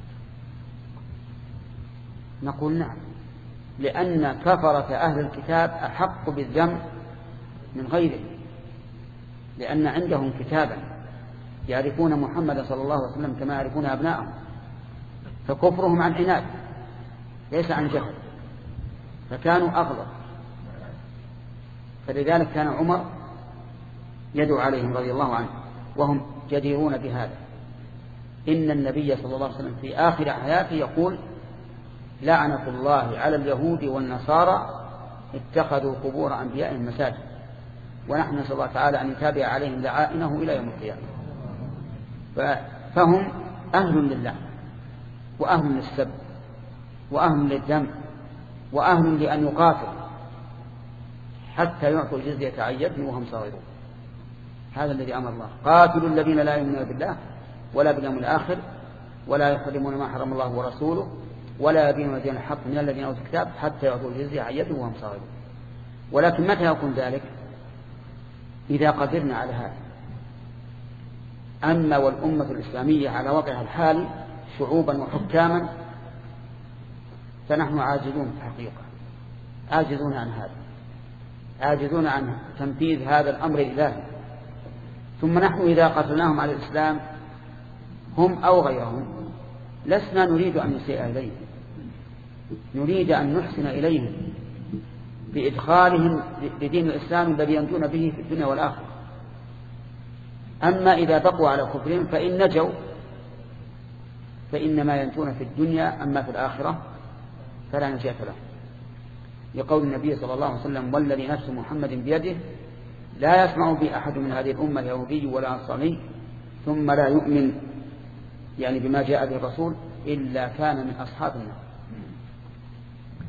نقول نعم، لأن كفرة أهل الكتاب أحق بالذم من غيره، لأن عندهم كتابا يعرفون محمد صلى الله عليه وسلم كما يعرفون أبنائهم، فكفرهم عن عناد ليس عن جهل، فكانوا أغلظ. فلذلك كان عمر يدعو عليهم رضي الله عنه، وهم جديرون بهذا. إن النبي صلى الله عليه وسلم في آخر حياته يقول: لعنة الله على اليهود والنصارى اتخذوا قبور أنبيائهم مساجد. ونحن نسأل الله تعالى أن يتابع عليهم لعائنه إلى يوم القيامة. فهم أهل لله، وأهل للسب، وأهل للدم، وأهل لأن يقاتل حتى يعطوا الجزية عن يد وهم صغيرون. هذا الذي أمر الله: قاتلوا الذين لا يؤمنون بالله ولا باليوم الآخر ولا يحرمون ما حرم الله ورسوله ولا يدينون دين الحق من الذين أوتوا الكتاب حتى يعطوا الجزية عن يد وهم صغيرون. ولكن متى يكون ذلك؟ إذا قدرنا على هذا. أما والأمة الإسلامية على وضعها الحالي شعوبا وحكاما فنحن عاجزون في الحقيقة، عاجزون عن هذا، عاجزون عن تنفيذ هذا الأمر الإلهي. ثم نحن إذا قتلناهم على الإسلام هم أو غيرهم لسنا نريد أن نسيء إليهم، نريد أن نحسن إليهم بإدخالهم لدين الإسلام الذي ينجون به في الدنيا والآخرة. أما إذا بقوا على كفرهم فإن نجوا فإنما ينجون في الدنيا، أما في الآخرة فلا نجاة لهم، لقول النبي صلى الله عليه وسلم: والذي نفس محمد بيده لا يسمع بي أحد من هذه الأمة اليهودي ولا نصراني ثم لا يؤمن يعني بما جاء به الرسول إلا كان من أصحاب النار.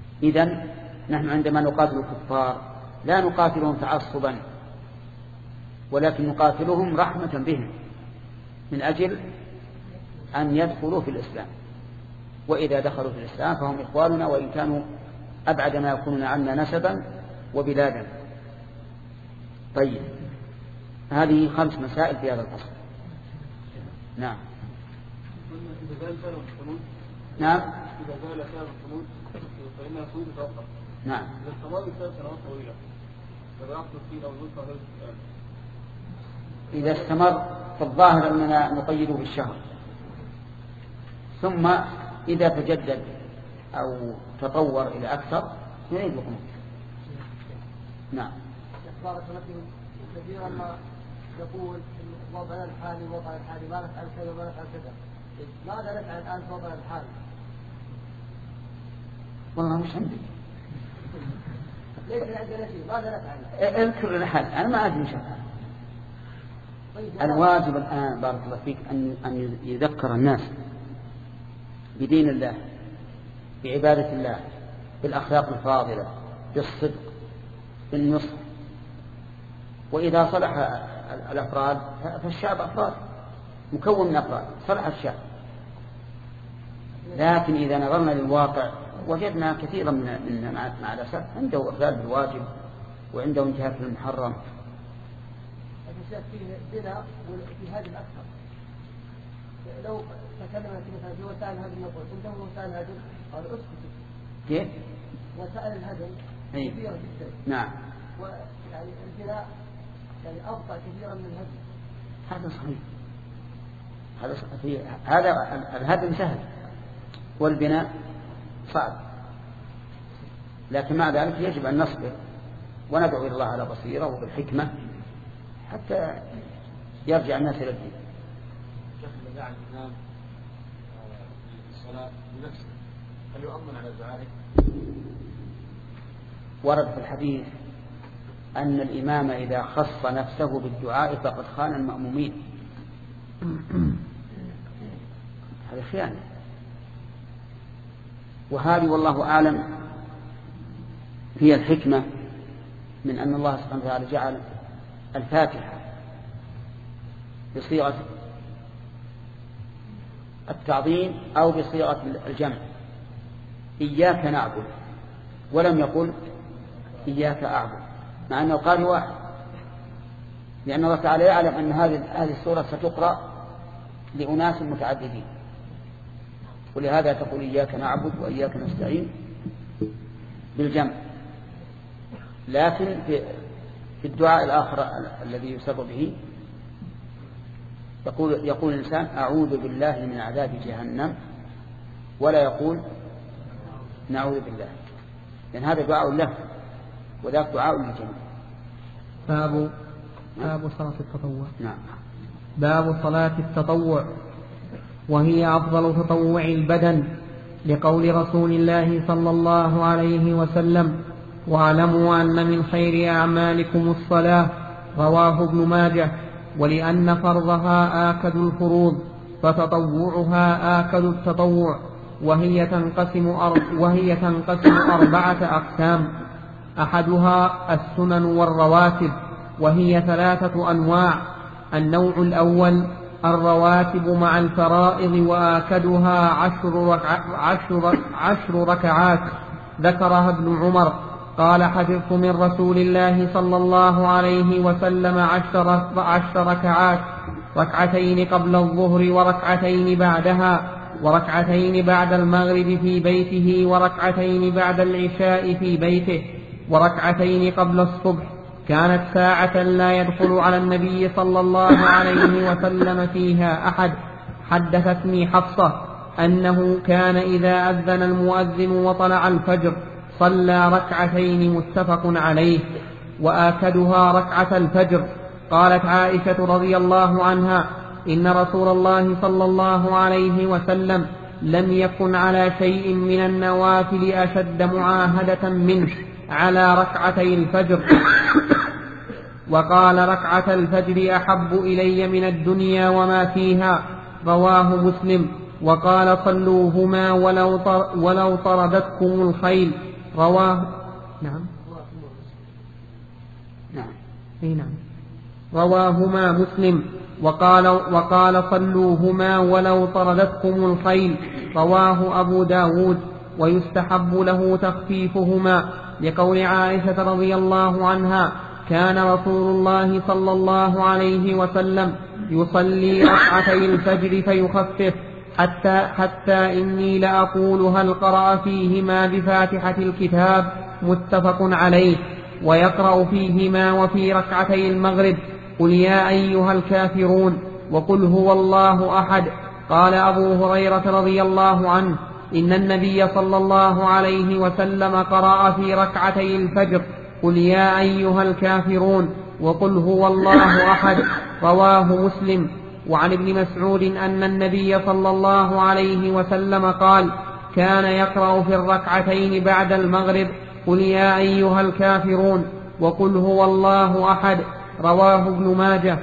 إذن نحن عندما نقاتل الكفار لا نقاتلهم تعصبا ولكن نقاتلهم رحمة بهم من أجل أن يدخلوا في الإسلام، وإذا دخلوا في الإسلام فهم إخواننا وإن كانوا أبعد ما يكونون عنا نسبا وبلادا. طيب، هذه خمس مسائل في هذا الفصل. نعم. نعم. إذا زال سبب الخلود فإنها خلود توقف. نعم. إذا استمر ثلاث سنوات طويلة فلا يحصل فيه أو يوسع هذا السؤال. إذا استمر فالظاهر أننا نقيده بالشهر، ثم إذا تجدد أو تطور إلى أكثر نعيد القنوت. نعم. بارك الله فيكم. كثيرا ما يقول وضعنا الحالي وضع الحالي ما نفعل كذا وما نفعل كذا. ماذا نفعل الآن في وضعنا الحالي؟ والله مش عندي. ليس عندنا شيء، ماذا نفعل؟ اذكر الحال، أنا ما أدري مش أفعل. الواجب الآن بارك الله فيك أن أن يذكر الناس بدين الله، بعبادة الله، بالأخلاق الفاضلة، بالصدق، بالنصح. وإذا صلح الأفراد فالشعب أفراد مكون من أفراد، صلح الشعب. لكن إذا نظرنا للواقع وجدنا كثيرا من مع الأسف عنده إخلال بالواجب وعنده انتهاك للمحرم. الشيخ فيه بنا وفي هذه الأكثر. لو تكلمنا مثلا في وسائل الهدم نقول عنده وسائل الهدم قال اسكت. كيف؟ وسائل الهدم أي. كثيرة جدا. نعم. ويعني البناء يعني أبطأ كثيرا من الهدم. هذا صحيح. هذا صحيح. هذا الهدم سهل والبناء صعب، لكن مع ذلك يجب أن نصبر وندعو إلى الله على بصيرة وبالحكمة حتى يرجع الناس إلى الدين. شيخ إذا دعا الإمام في الصلاة بنفسه هل يؤمن على دعائه؟ ورد في الحديث أن الإمام إذا خص نفسه بالدعاء فقد خان المأمومين. هذا خيانة. وهذه والله أعلم هي الحكمة من أن الله سبحانه وتعالى جعل الفاتحة بصيغة التعظيم أو بصيغة الجمع، إياك نعبد، ولم يقل إياك أعبد، مع أنه قال واحد، لأن الله تعالى يعلم أن هذه هذه السورة ستقرأ لأناس متعددين، ولهذا تقول إياك نعبد وإياك نستعين بالجمع. لكن في الدعاء الآخر الذي يسر به يقول يقول الإنسان أعوذ بالله من عذاب جهنم، ولا يقول نعوذ بالله، لأن هذا دعاء له وذاك دعاء للجميع. باب باب صلاة التطوع. نعم. باب صلاة التطوع، وهي أفضل تطوع البدن، لقول رسول الله صلى الله عليه وسلم: واعلموا أن من خير أعمالكم الصلاة، رواه ابن ماجه. ولأن فرضها آكد الفروض فتطوعها آكد التطوع، وهي تنقسم وهي تنقسم أربعة أقسام: أحدها السنن والرواتب، وهي ثلاثة أنواع. النوع الأول الرواتب مع الفرائض، وآكدها عشر, ركع عشر, عشر ركعات، ذكرها ابن عمر قال: حفظت من رسول الله صلى الله عليه وسلم عشر, عشر ركعات، ركعتين قبل الظهر وركعتين بعدها، وركعتين بعد المغرب في بيته، وركعتين بعد العشاء في بيته، وركعتين قبل الصبح. كانت ساعة لا يدخل على النبي صلى الله عليه وسلم فيها أحد. حدثتني حفصة أنه كان إذا أذن المؤذن وطلع الفجر صلى ركعتين، متفق عليه. وآكدها ركعة الفجر. قالت عائشة رضي الله عنها: إن رسول الله صلى الله عليه وسلم لم يكن على شيء من النوافل أشد معاهدة منه على ركعتي الفجر. وقال: ركعة الفجر أحب إلي من الدنيا وما فيها، رواه مسلم. وقال: صلوهما ولو, طر ولو طردتكم الخيل، رواه. نعم. نعم. اي نعم. رواهما مسلم. وقال, وقال صلوهما ولو طردتكم الخيل، رواه أبو داود. ويستحب له تخفيفهما لقول عائشة رضي الله عنها: كان رسول الله صلى الله عليه وسلم يصلي ركعتي الفجر فيخفف حتى, حتى إني لأقول هل قرأ فيهما بفاتحة الكتاب، متفق عليه. ويقرأ فيهما وفي ركعتي المغرب قل يا أيها الكافرون وقل هو الله أحد. قال أبو هريرة رضي الله عنه: إن النبي صلى الله عليه وسلم قرأ في ركعتي الفجر قل يا أيها الكافرون وقل هو الله أحد، رواه مسلم. وعن ابن مسعود أن النبي صلى الله عليه وسلم قال: كان يقرأ في الركعتين بعد المغرب قل يا أيها الكافرون وقل هو الله أحد، رواه ابن ماجه.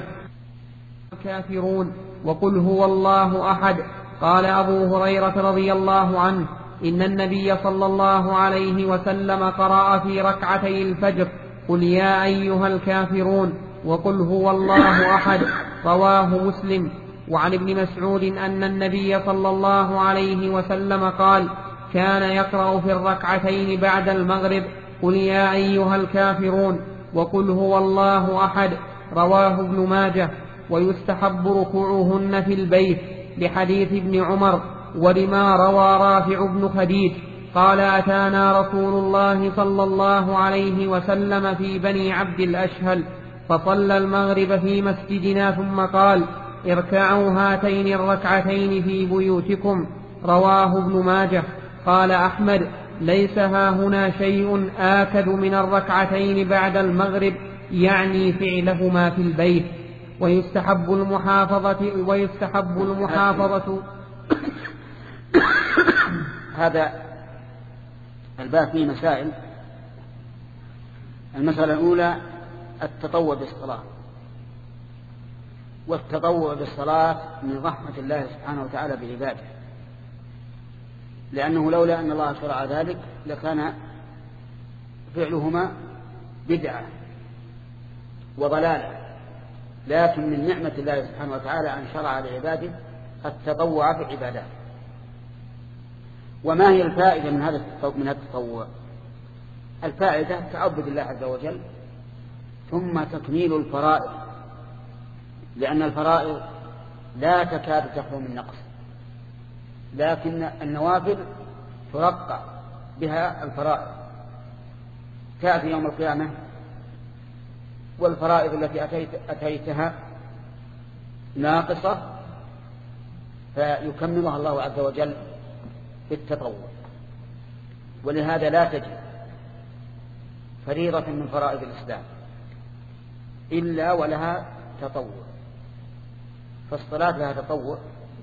الكافرون وقل هو الله أحد. قال أبو هريرة رضي الله عنه: إن النبي صلى الله عليه وسلم قرأ في ركعتي الفجر قل يا أيها الكافرون وقل هو الله أحد، رواه مسلم. وعن ابن مسعود أن النبي صلى الله عليه وسلم قال: كان يقرأ في الركعتين بعد المغرب قل يا أيها الكافرون وقل هو الله أحد، رواه ابن ماجه. ويستحب ركوعهن في البيت لحديث ابن عمر. ولما روى رافع بن خديج قال: أتانا رسول الله صلى الله عليه وسلم في بني عبد الأشهل فصلى المغرب في مسجدنا ثم قال: اركعوا هاتين الركعتين في بيوتكم، رواه ابن ماجه. قال أحمد: ليس هاهنا شيء آكد من الركعتين بعد المغرب، يعني فعلهما في البيت. ويستحب المحافظة ويستحب المحافظة هذا الباب فيه مسائل. المسألة الأولى: التطوع بالصلاة. والتطوع بالصلاة من رحمة الله سبحانه وتعالى بعباده، لأنه لولا أن الله شرع ذلك لكان فعلهما بدعة وضلالة، لكن من نعمة الله سبحانه وتعالى أن شرع لعباده التطوع في عبادات. وما هي الفائدة من هذا من التطوع؟ الفائدة تعبد الله عز وجل، ثم تكميل الفرائض، لأن الفرائض لا تكاد تخلو من نقص، لكن النوافل ترقى بها الفرائض. تأتي يوم القيامة والفرائض التي أتيت أتيتها ناقصة فيكملها الله عز وجل بالتطوع. ولهذا لا تجد فريضة من فرائض الإسلام إلا ولها تطوع. فالصلاة لها تطوع،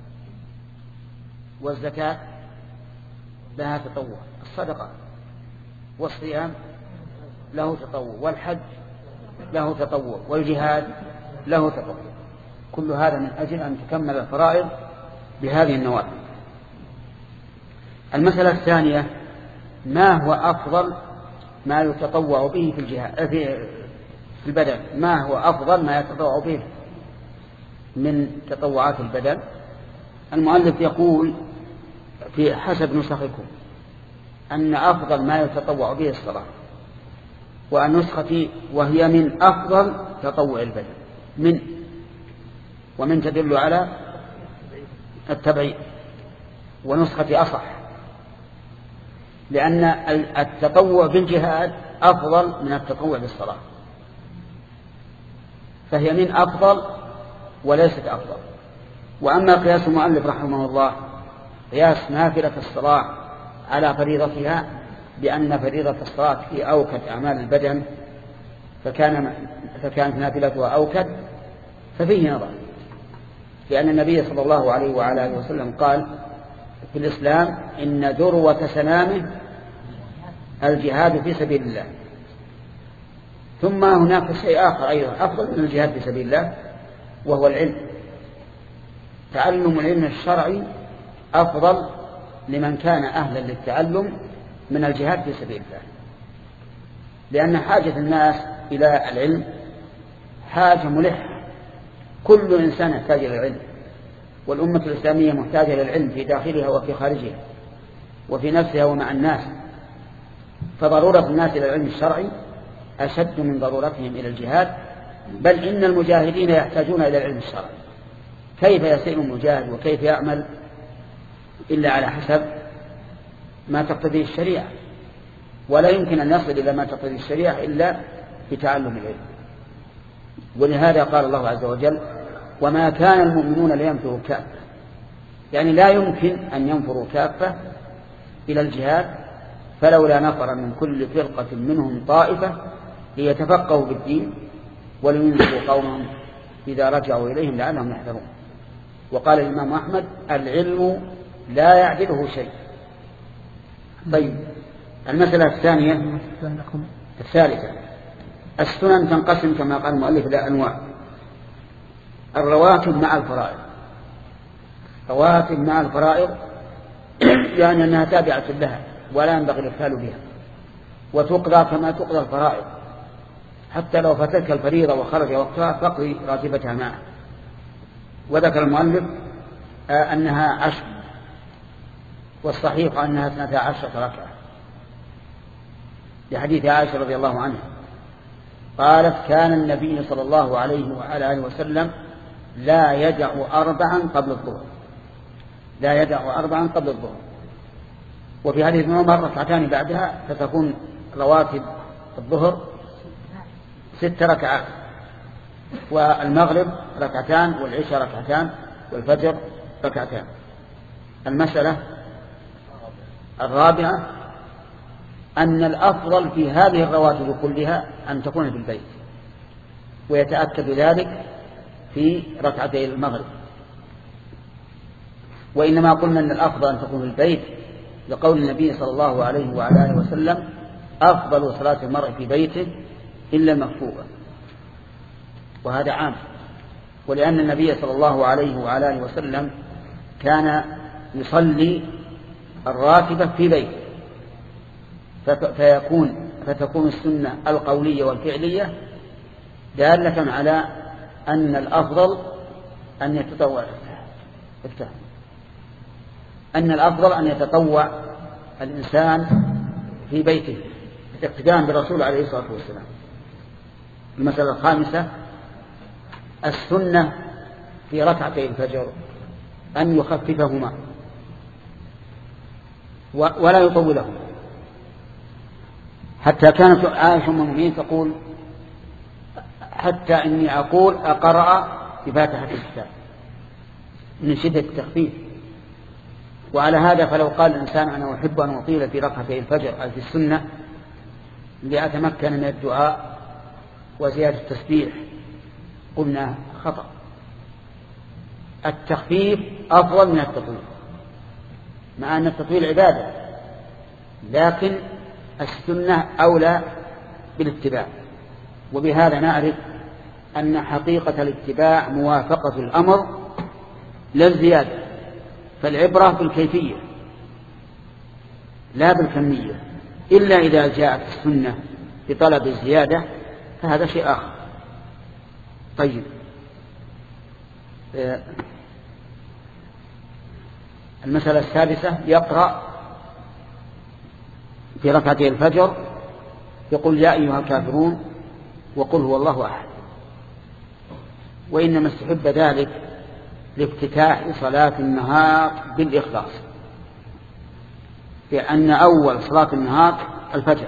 والزكاة لها تطوع، الصدقة والصيام له تطوع، والحج له تطوع، والجهاد له تطوع. كل هذا من أجل أن تكمل الفرائض بهذه النوافل. المسألة الثانية: ما هو أفضل ما يتطوع به في الجهاد في البدن؟ ما هو أفضل ما يتطوع به من تطوعات البدن؟ المؤلف يقول في حسب نسختكم أن أفضل ما يتطوع به الصلاة، والنسخة وهي من أفضل تطوع البدن. من ومن تدل على التبعيد، ونسخة أصح، لأن التطوع بالجهاد أفضل من التطوع بالصلاة، فهي من أفضل وليست أفضل. وأما قياس المؤلف رحمه الله قياس نافلة الصلاة على فريضتها بأن فريضة الصلاة في أوكد أعمال البدن فكان فكانت نافلتها أوكد، ففيه نظر، لأن النبي صلى الله عليه وعلى آله وسلم قال في الإسلام: إن ذروة سنامه الجهاد في سبيل الله. ثم هناك شيء آخر أيضا أفضل من الجهاد في سبيل الله، وهو العلم. تعلم العلم الشرعي أفضل لمن كان أهلا للتعلم من الجهاد في سبيل الله، لأن حاجة الناس إلى العلم حاجة ملحة. كل إنسان يحتاج إلى العلم، والأمة الإسلامية محتاجة إلى العلم في داخلها وفي خارجها وفي نفسها ومع الناس. فضرورة الناس إلى العلم الشرعي أشد من ضرورتهم إلى الجهاد، بل إن المجاهدين يحتاجون إلى العلم الشرعي. كيف يسير المجاهد وكيف يعمل إلا على حسب ما تقتضيه الشريعة، ولا يمكن أن يصل إلى ما تقتضيه الشريعة إلا بتعلم العلم. ولهذا قال الله عز وجل: وما كان المؤمنون لينفروا كافة، يعني لا يمكن أن ينفروا كافة إلى الجهاد، فلولا نفر من كل فرقة منهم طائفة ليتفقهوا بالدين ولينذروا قومهم إذا رجعوا إليهم لعلهم يحذرون. وقال الإمام أحمد: العلم لا يعدله شيء. طيب، المسألة الثانية الثالثة: السنن تنقسم كما قال المؤلف إلى أنواع: الرواتب مع الفرائض. رواتب مع الفرائض يعني أنها تابعة لها ولا ينبغي الإغفال بها، وتقضى كما تقضى الفرائض، حتى لو فاتتك الفريضة وخرج وقتها فاقضي راتبتها معه. وذكر المؤلف أنها عشر، والصحيح أنها اثنتا عشرة ركعة، لحديث عائشة رضي الله عنها قالت: كان النبي صلى الله عليه وعلى آله وسلم لا يدع أربعا قبل الظهر، لا يدع أربعا قبل الظهر. وفي حديث عمر: ركعتان بعدها، فتكون رواتب الظهر ست ركعات، والمغرب ركعتان، والعشاء ركعتان، والفجر ركعتان. المسألة الرابعة: أن الأفضل في هذه الرواتب كلها أن تكون في البيت، ويتأكد ذلك في ركعتي المغرب. وإنما قلنا أن الأفضل أن تكون في البيت لقول النبي صلى الله عليه وعلى آله وسلم: أفضل صلاة المرء في بيته إلا المكتوبة. وهذا عام، ولأن النبي صلى الله عليه وعلى آله وسلم كان يصلي الراتبة في بيته، فيكون فتكون السنة القولية والفعلية دالة على أن الأفضل أن يتطوع أن الأفضل أن يتطوع الإنسان في بيته اقتداء بالرسول عليه الصلاة والسلام. المسألة الخامسة: السنة في ركعتي الفجر أن يخففهما ولا يطولهما، حتى كانت عائشة أم المؤمنين تقول: حتى إني أقول أقرأ بفاتحة الكتاب من شدة التخفيف. وعلى هذا فلو قال الإنسان: أنا أحب أن أطيل في ركعتي الفجر أي في السنة لأتمكن من الدعاء وزيادة التسبيح، قلنا خطأ. التخفيف أفضل من التطويل، مع أن التطويل عبادة، لكن السنة أولى بالاتباع. وبهذا نعرف أن حقيقة الاتباع موافقة الأمر لا الزيادة، فالعبرة بالكيفية لا بالكمية، إلا إذا جاءت السنة بطلب الزيادة فهذا شيء آخر. طيب، المسألة السادسة: يقرأ في ركعتي الفجر يقول: يا أيها الكافرون وقل هو الله أحد. وإنما استحب ذلك لافتتاح صلاة النهار بالإخلاص، لأن أول صلاة النهار الفجر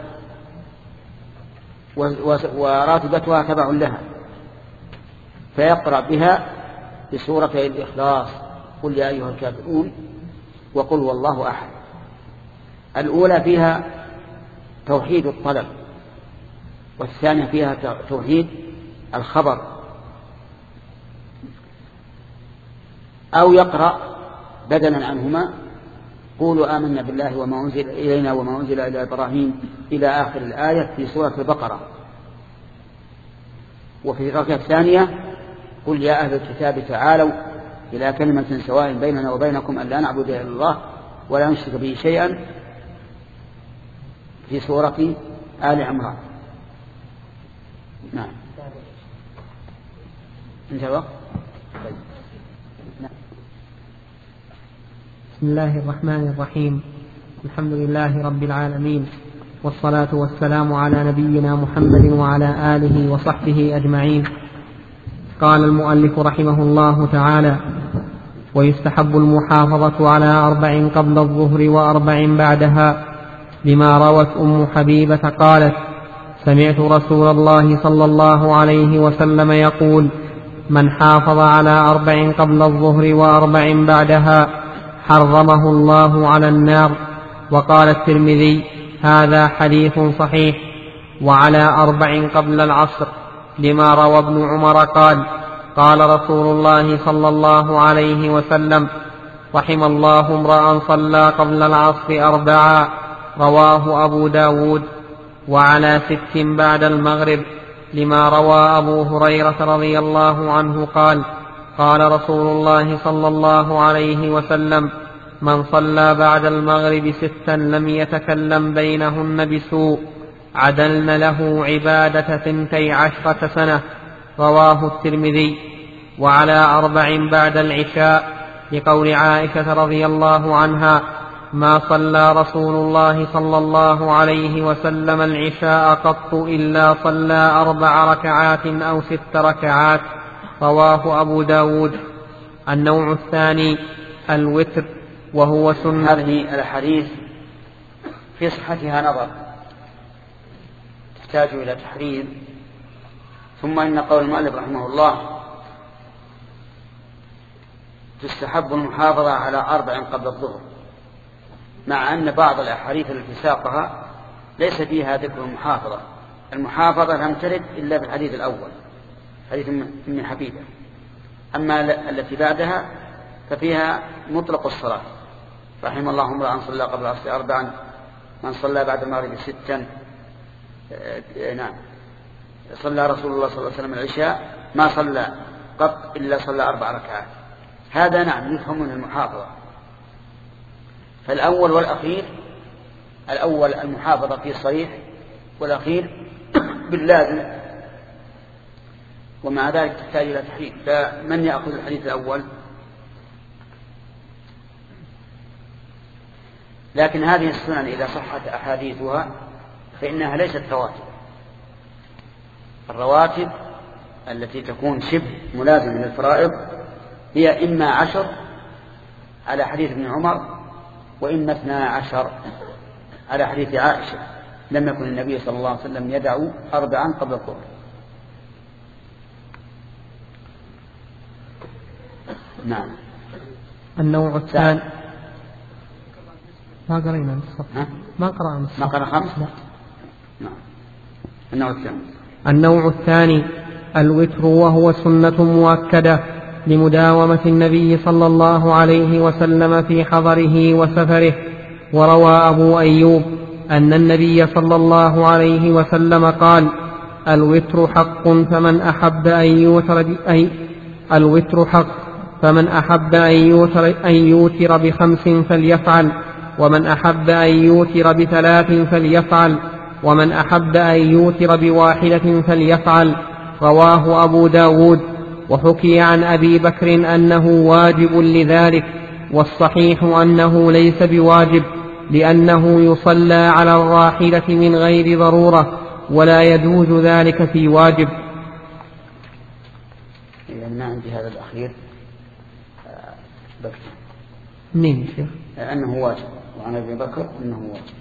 وراتبتها تبع لها، فيقرأ بها بسورة الإخلاص: قل يا أيها الكافرون وقل هو الله أحد. الأولى فيها توحيد الطلب، والثانية فيها توحيد الخبر. أو يقرأ بدلا عنهما: قولوا آمنا بالله وما أنزل إلينا وما أنزل إلى إبراهيم إلى آخر الآية في سورة البقرة. وفي الركعة الثانية: قل يا أهل الكتاب تعالوا إلى كلمة سواء بيننا وبينكم أن لا نعبد إلا الله ولا نشرك به شيئا في سورة آل عمران. نعم. انتهى الوقت. طيب. بسم الله الرحمن الرحيم. الحمد لله رب العالمين، والصلاة والسلام على نبينا محمد وعلى آله وصحبه أجمعين. قال المؤلف رحمه الله تعالى: ويستحب المحافظة على أربع قبل الظهر وأربع بعدها، لما روت أم حبيبة قالت: سمعت رسول الله صلى الله عليه وسلم يقول: من حافظ على أربع قبل الظهر وأربع بعدها حرمه الله على النار. وقال الترمذي: هذا حديث صحيح. وعلى أربع قبل العصر، لما روى ابن عمر قال: قال رسول الله صلى الله عليه وسلم: رحم الله امرأ صلى قبل العصر أربعا. رواه أبو داود. وعلى ست بعد المغرب، لما روى أبو هريرة رضي الله عنه قال: قال رسول الله صلى الله عليه وسلم: من صلى بعد المغرب ستا لم يتكلم بينهن بسوء عدلن له عبادة ثنتي عشرة سنة. رواه الترمذي. وعلى أربع بعد العشاء، لقول عائشة رضي الله عنها: ما صلى رسول الله صلى الله عليه وسلم العشاء قط إلا صلى أربع ركعات أو ست ركعات. رواه أبو داود. النوع الثاني الوتر، وهو سنة. هذه الأحاديث في صحتها نظر تحتاج إلى تحرير. ثم إن قول المؤلف رحمه الله: تستحب المحافظة على أربع قبل الظهر، مع أن بعض الأحاديث التي ساقها ليس فيها ذكر المحافظة. المحافظة لم ترد إلا في الحديث الأول، حديث من حبيبة. أما التي بعدها ففيها مطلق الصلاة: رحم الله امرأ صلى قبل العصر أربعا، من صلى بعد المغرب ستا. نعم، صلى رسول الله صلى الله عليه وسلم العشاء ما صلى قط إلا صلى أربع ركعات. هذا نعم يفهم من المحافظة. فالأول والأخير، الأول المحافظة في صريح، والأخير باللازم، ومع ذلك تحتاج إلى تحريف. فمن يأخذ الحديث الأول؟ لكن هذه السنن إذا صحت أحاديثها فإنها ليست رواتب. الرواتب التي تكون شبه ملازمة للفرائض هي إما عشر على حديث ابن عمر، وإما اثنى عشر على حديث عائشة: لم يكن النبي صلى الله عليه وسلم يدعو أربعا قبل الظهر. نعم. النوع الثاني ما قرأنا الصف. ما قرأنا الصف. ما قرأ خمس. نعم. النوع الثاني النوع الثاني الوتر، وهو سنة مؤكدة لمداومة النبي صلى الله عليه وسلم في حضره وسفره. وروى أبو أيوب أن النبي صلى الله عليه وسلم قال: الوتر حق، فمن أحب أن يوتر أي الوتر حق فمن أحب أن يوتر, أن يوتر بخمس فليفعل، ومن أحب أن يوتر بثلاث فليفعل، ومن أحب أن يوتر بواحدة فليفعل. رواه أبو داود. وحكي عن أبي بكر أنه واجب لذلك، والصحيح أنه ليس بواجب، لأنه يصلى على الراحلة من غير ضرورة، ولا يجوز ذلك في واجب. يعني ما عندي هذا الأخير بكر منين شيخ؟ أنه واجب، وعن أبي بكر أنه واجب.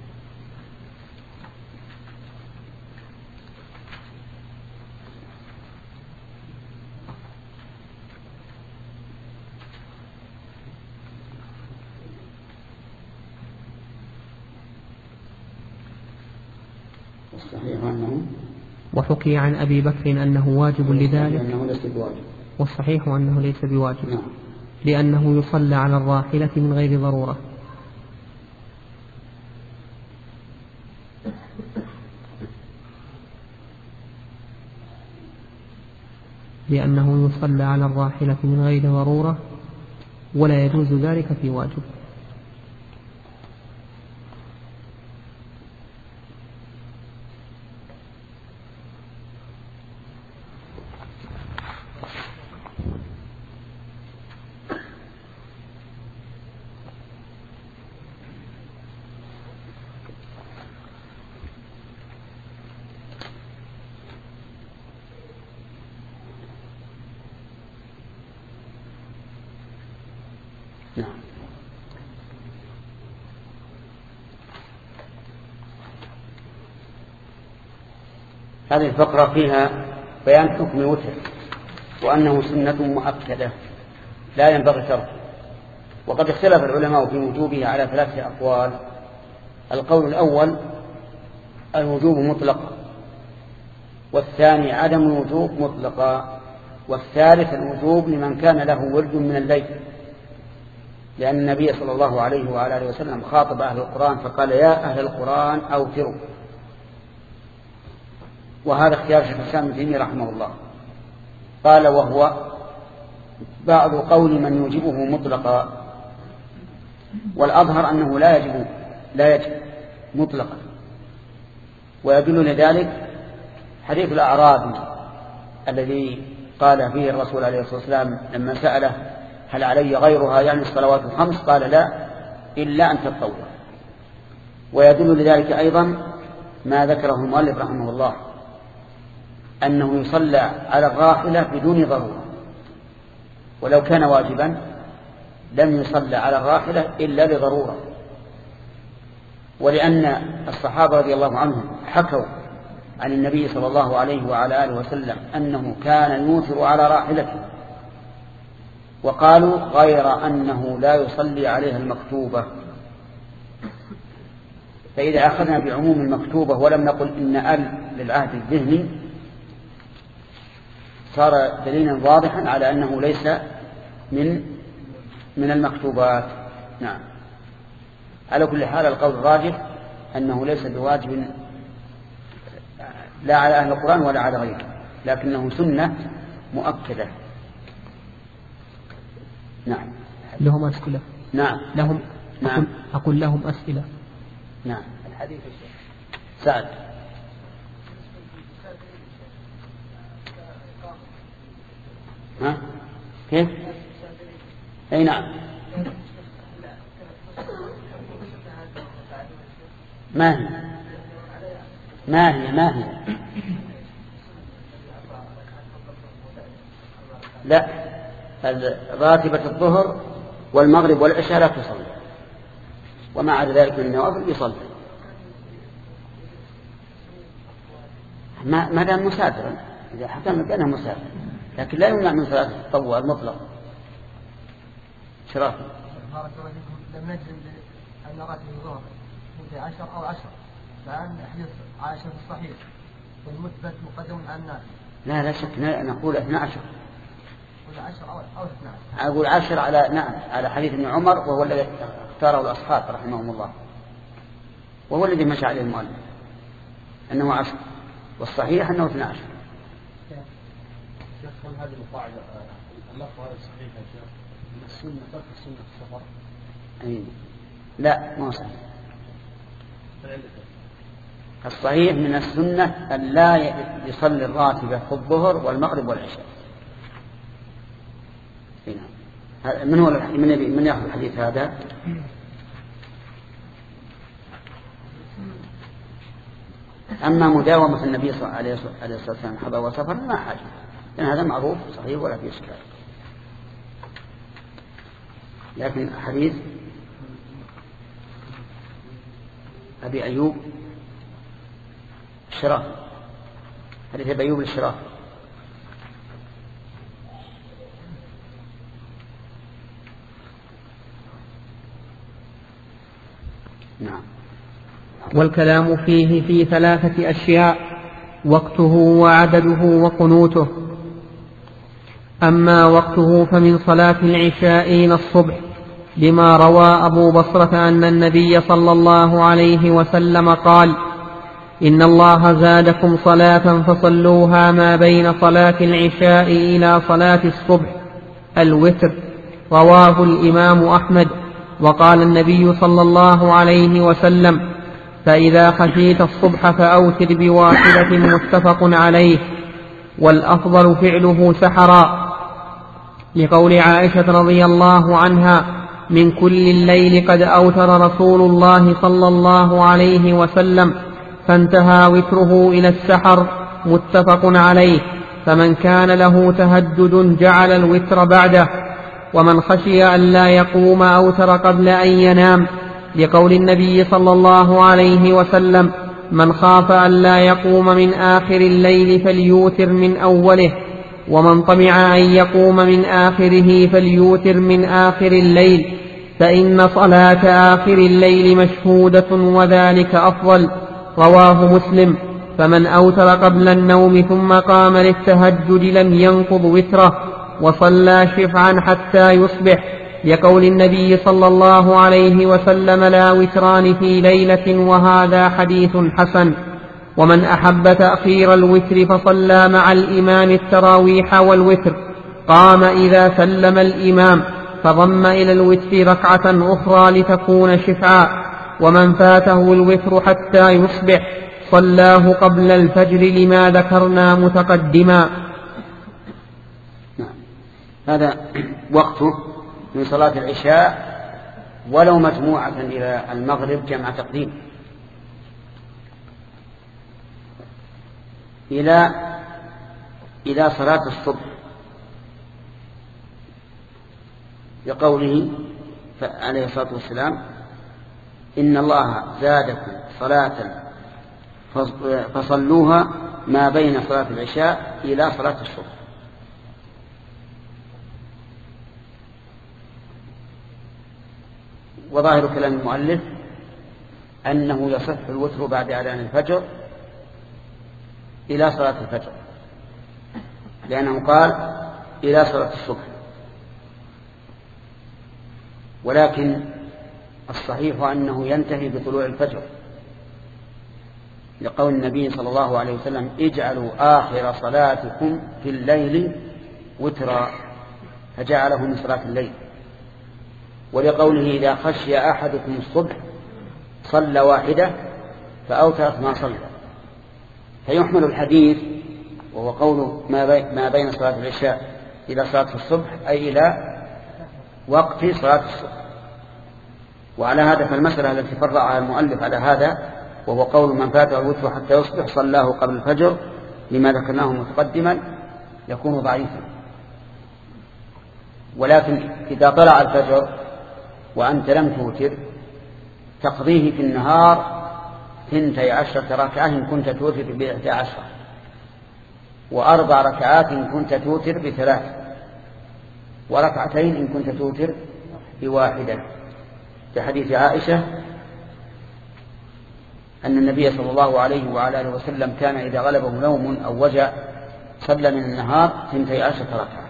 وحكي عن أبي بكر أنه واجب لذلك، بواجب. والصحيح أنه ليس بواجب. نعم. لأنه يصلى على الراحلة من غير ضرورة. لأنه يصلى على الراحلة من غير ضرورة، ولا يجوز ذلك في واجب. نعم. هذه الفقرة فيها بيان حكم الوتر وأنه سنة مؤكدة لا ينبغي تركه. وقد اختلف العلماء في وجوبه على ثلاثة أقوال. القول الأول الوجوب مطلقا، والثاني عدم الوجوب مطلقا، والثالث الوجوب لمن كان له ورد من الليل، لأن النبي صلى الله عليه وعلى آله وسلم خاطب أهل القرآن فقال يا أهل القرآن أوتروا. وهذا اختيار شيخ الإسلام ابن تيمية رحمه الله. قال وهو بعض قول من يوجبه مطلقا، والأظهر أنه لا يجب لا يجب مطلقا. ويدل لذلك حديث الأعرابي الذي قال فيه الرسول عليه الصلاة والسلام لما سأله هل علي غيرها يعني الصلوات الخمس، قال لا إلا أن تتطوع. ويدل لذلك أيضا ما ذكره المؤلف رحمه الله أنه يصلى على الراحلة بدون ضرورة، ولو كان واجبا لم يصلى على الراحلة إلا لضرورة. ولأن الصحابة رضي الله عنهم حكوا عن النبي صلى الله عليه وعلى آله وسلم أنه كان يوتر على راحلته، وقالوا غير أنه لا يصلي عليها المكتوبة. فإذا أخذنا بعموم المكتوبة ولم نقل إن أل للعهد الذهني صار دليلا واضحا على أنه ليس من من المكتوبات. نعم. على كل حال القول الراجح أنه ليس بواجب لا على أهل القرآن ولا على غيره، لكنه سنة مؤكدة. نعم. لهم أسئلة. نعم. لهم. نعم. أقول, أقول لهم أسئلة. نعم. الحديث سعد. ها؟ كيف؟ أي نعم. ما هي؟ ما هي؟ ما هي؟ لا، راتبة الظهر والمغرب والعشاء لا تصلي، وما عدا ذلك من النوافل يصلي ما دام مسافرا. إذا حكم بأنه مسافر لكن لا يمنع من صلاة التطوع المطلق. شرف. لم نجد أن راتب الظهر مدة عشر أو عشر، فأن حديث عائشة في الصحيح والمثبت مقدم على الناس. لا لا شك، نقول اثنا عشر. عشر أو أو اثنا عشر. أقول عشر على نعم على حديث ابن عمر، وهو الذي اختاره الأصحاب رحمهم الله، وهو الذي مشى عليه المؤلف أنه عشر، والصحيح أنه اثنا عشر. شيخ هذه القاعدة اللفظ هذا صحيح يا شيخ من السنة ترك السنة في السفر؟ أي لا ما صحيح. الصحيح من السنة أن لا يصلي الراتبة في الظهر والمغرب والعشاء. من هو من من يأخذ الحديث هذا؟ أما مداومة النبي صلى الله عليه وسلم حضر وسفر ما حاجة، لأن هذا معروف صحيح ولا فيه إشكال. لكن حديث أبي أيوب الشراف، حديث أبي أيوب الشراف. نعم. والكلام فيه في ثلاثة أشياء: وقته وعدده وقنوته. أما وقته فمن صلاة العشاء إلى الصبح، لما روى أبو بصرة أن النبي صلى الله عليه وسلم قال: إن الله زادكم صلاة فصلوها ما بين صلاة العشاء إلى صلاة الصبح، الوتر. رواه الإمام أحمد. وقال النبي صلى الله عليه وسلم: فإذا خشيت الصبح فأوتر بواحدة، متفق عليه. والأفضل فعله سحرا، لقول عائشة رضي الله عنها: من كل الليل قد أوتر رسول الله صلى الله عليه وسلم، فانتهى وتره إلى السحر، متفق عليه. فمن كان له تهجد جعل الوتر بعده. ومن خشي أن لا يقوم أوتر قبل أن ينام، لقول النبي صلى الله عليه وسلم: من خاف أن لا يقوم من آخر الليل فليوتر من أوله، ومن طمع أن يقوم من آخره فليوتر من آخر الليل، فإن صلاة آخر الليل مشهودة وذلك أفضل. رواه مسلم. فمن أوتر قبل النوم ثم قام للتهجد لم ينقض وتره، وصلى شفعا حتى يصبح، لقول النبي صلى الله عليه وسلم: لا وتران في ليلة، وهذا حديث حسن. ومن أحب تأخير الوتر فصلى مع الإمام التراويح والوتر، قام إذا سلم الإمام فضم إلى الوتر ركعة أخرى لتكون شفعا. ومن فاته الوتر حتى يصبح صلاه قبل الفجر لما ذكرنا متقدما. هذا وقته من صلاة العشاء ولو مجموعة إلى المغرب جمع تقديم، إلى إلى صلاة الصبح، لقوله عليه الصلاة والسلام: إن الله زادكم صلاة فصلوها ما بين صلاة العشاء إلى صلاة الصبح. وظاهر كلام المؤلف أنه يصح الوتر بعد أذان الفجر إلى صلاة الفجر، لأنه قال إلى صلاة الصبح. ولكن الصحيح أنه ينتهي بطلوع الفجر، لقول النبي صلى الله عليه وسلم: اجعلوا آخر صلاتكم في الليل وترا، فجعله من صلاة الليل. ولقوله: إذا خشي أحدكم الصبح صلى واحدة فأوترت ما صلى. فيحمل الحديث وهو قول ما بين صلاة العشاء إلى صلاة الصبح أي إلى وقت صلاة الصبح. وعلى هذا فالمسألة التي فرعها المؤلف على هذا وهو قول من فاته الوتر حتى يصبح صلاه قبل الفجر لما ذكرناه متقدما يكون ضعيفا. ولكن إذا طلع الفجر وأنت لم توتر تقضيه في النهار ثنتي عشرة ركعة إن كنت توتر بإحدى عشرة، وأربع ركعات إن كنت توتر بثلاث، وركعتين إن كنت توتر بواحدة، في حديث عائشة أن النبي صلى الله عليه وعلى آله وسلم كان إذا غلبه نوم أو وجع صلى من النهار ثنتي عشرة ركعة.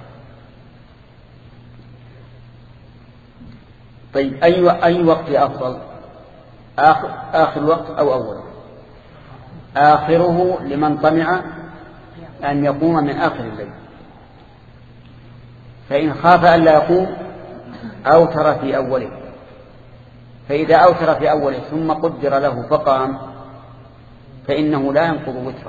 طيب أي أي وقت أفضل؟ آخر آخر وقت أو أول؟ آخره لمن طمع أن يقوم من آخر الليل، فإن خاف أن لا يقوم أوتر في أوله، فإذا أوتر في أوله ثم قدر له فقام فإنه لا ينقض وترا.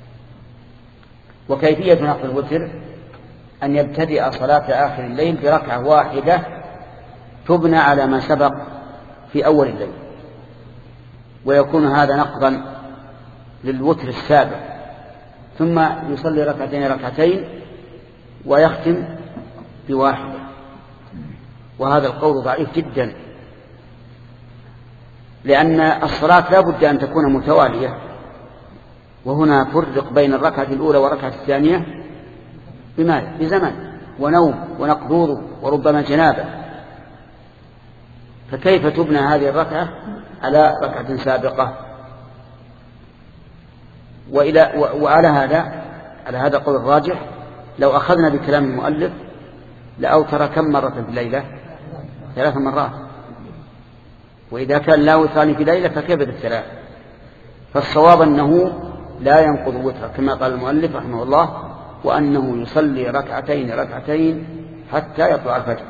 وكيفية نقض الوتر أن يبتدئ صلاة آخر الليل بركعة واحدة تبنى على ما سبق في أول الليل، ويكون هذا نقضا للوتر السابق، ثم يصلي ركعتين ركعتين ويختم بواحدة. وهذا القول ضعيف جدا، لأن الصلاة لا بد أن تكون متوالية، وهنا فرق بين الركعة الأولى والركعة الثانية بماذا؟ بزمن ونوم ونقضوض وربما جنابة، فكيف تبنى هذه الركعة على ركعة سابقة؟ وإلى وعلى هذا على هذا قول الراجح لو أخذنا بكلام المؤلف لأوتر كم مرة في الليلة؟ ثلاث مرات. وإذا كان لا وتران في ليلة فكيف بالثلاث؟ فالصواب أنه لا ينقض وتر كما قال المؤلف رحمه الله، وأنه يصلي ركعتين ركعتين حتى يطلع الفجر.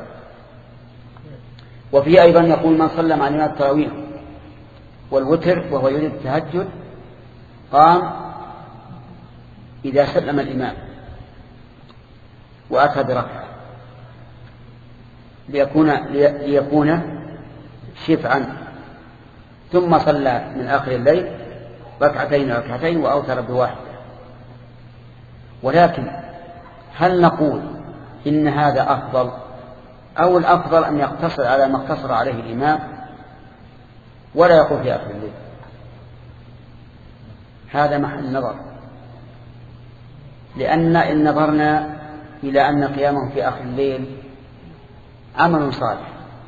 وفي أيضا يقول من صلى مع الإمام التراويح والوتر وهو يريد التهجد قام إذا سلم الإمام وأتى بركعة ليكون, ليكون شفعا، ثم صلى من آخر الليل ركعتين ركعتين وأوتر بواحدة. ولكن هل نقول إن هذا أفضل أو الأفضل أن يقتصر على ما اقتصر عليه الإمام ولا يقول في آخر الليل. هذا محل نظر، لأن إن نظرنا إلى أن قيامه في آخر الليل عمل صالح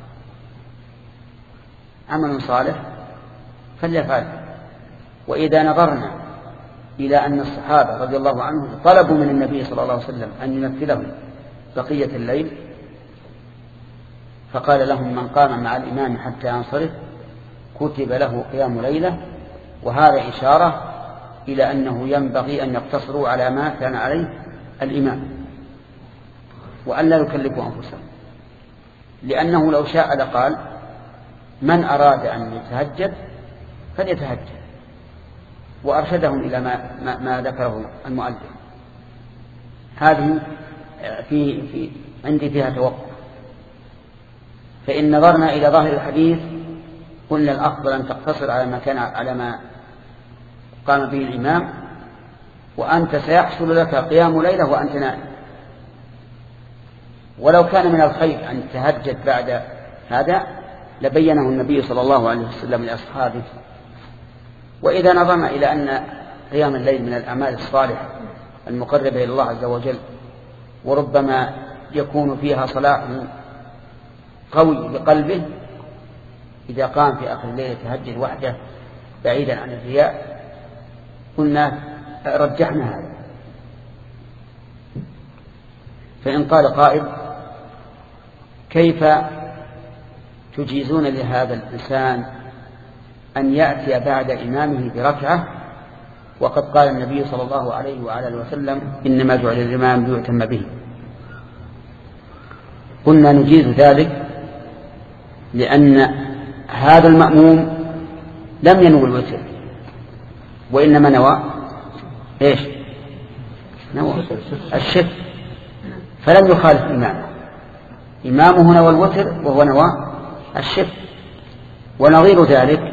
عمل صالح فليفعل. وإذا نظرنا إلى أن الصحابة رضي الله عنهم طلبوا من النبي صلى الله عليه وسلم أن يمثلهم بقية الليل، فقال لهم من قام مع الإمام حتى ينصرف كتب له قيام ليلة، وهذا إشارة إلى أنه ينبغي أن يقتصروا على ما كان عليه الإمام وأن لا يكلفوا أنفسهم، لأنه لو شاء لقال من أراد أن يتهجد فليتهجد، وأرشدهم إلى ما, ما, ما ذكره المؤلف. هذه في, في عندي فيها توقف. فإن نظرنا إلى ظاهر الحديث قلنا الأفضل أن تقتصر على ما كان على ما قام به الإمام، وأنت سيحصل لك قيام ليلة وأنت نائم. ولو كان من الخير أن تهجد بعد هذا لبينه النبي صلى الله عليه وسلم لأصحابه. وإذا نظرنا إلى أن قيام الليل من الأعمال الصالحة المقربة إلى الله عز وجل، وربما يكون فيها صلاح قوي بقلبه إذا قام في آخر الليل يتهجد وحده بعيدا عن الرياء، قلنا رجحنا هذا. فإن قال قائل كيف تجيزون لهذا الإنسان أن يأتي بعد إمامه بركعة وقد قال النبي صلى الله عليه وعلى وسلم إنما جعل الإمام ليؤتم به؟ قلنا نجيز ذلك لأن هذا المأموم لم ينوي الوتر، وإنما نوى إيش؟ نوى الشك، فلم يخالف إمامه. إمامه نوى الوتر وهو نوى الشك. ونظير ذلك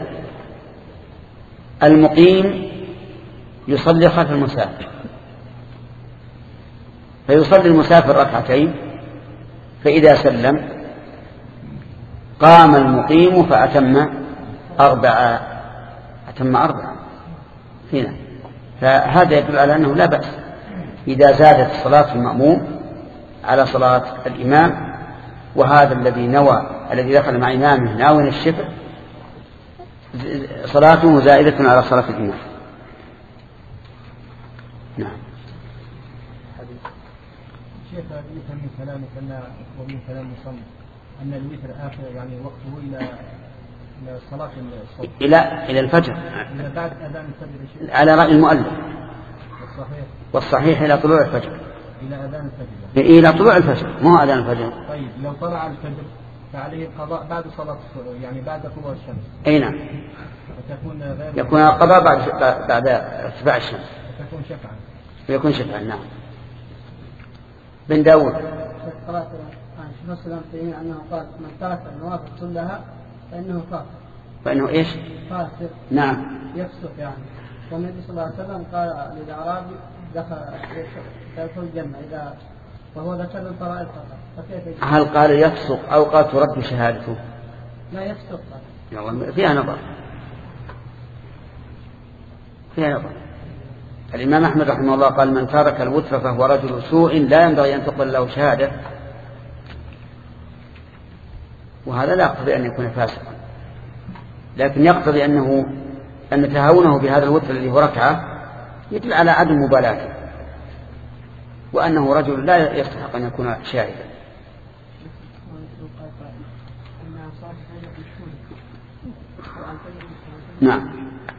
المقيم يصلي خلف المسافر، فيصلي المسافر ركعتين، فإذا سلم قام المقيم فأتم أربعة أتم أربعة هنا. فهذا يدل على أنه لا بأس إذا زادت صلاة المأموم على صلاة الإمام، وهذا الذي نوى الذي دخل مع إمامه ناوي الشفع صلاته زائدة على صلاة الإمام. نعم. شيخ يفهم من كلامك أن ومن كلام المصنف أن الوتر آخر يعني وقته إلى إلى صلاة الصبح إلى إلى الفجر إلى بعد أذان الفجر على رأي المؤلف، والصحيح والصحيح إلى طلوع الفجر، إلى أذان الفجر إلى طلوع الفجر مو أذان الفجر. طيب لو طلع الفجر فعليه القضاء بعد صلاة يعني بعد طلوع الشمس. أي نعم. فتكون غير يكون القضاء بعد بعد ارتفاع الشمس. فتكون شفعا. ويكون شفعا. نعم. بن داود. قرأت عن شيخ الإسلام تيمية أنه قال من ترك النوافل كلها فإنه كافر. فإنه إيش؟ فاسق. نعم. يفسق يعني. والنبي صلى الله عليه وسلم قال للأعرابي دخل يدخل الجنة إذا وهو ذكر الفرائض فقط. فكيف؟ هل قال يفسق أو قال ترد شهادته؟ لا يفسق. والله فيها نظر. فيها نظر. الإمام أحمد رحمه الله قال من ترك الوتر فهو رجل سوء لا ينبغي أن تقبل له شهادة، وهذا لا يقتضي أن يكون فاسقا، لكن يقتضي أنه أن تهاونه بهذا الوتر الذي هو ركعة يدل على عدم مبالاته، وأنه رجل لا يستحق أن يكون شاهدا. نعم.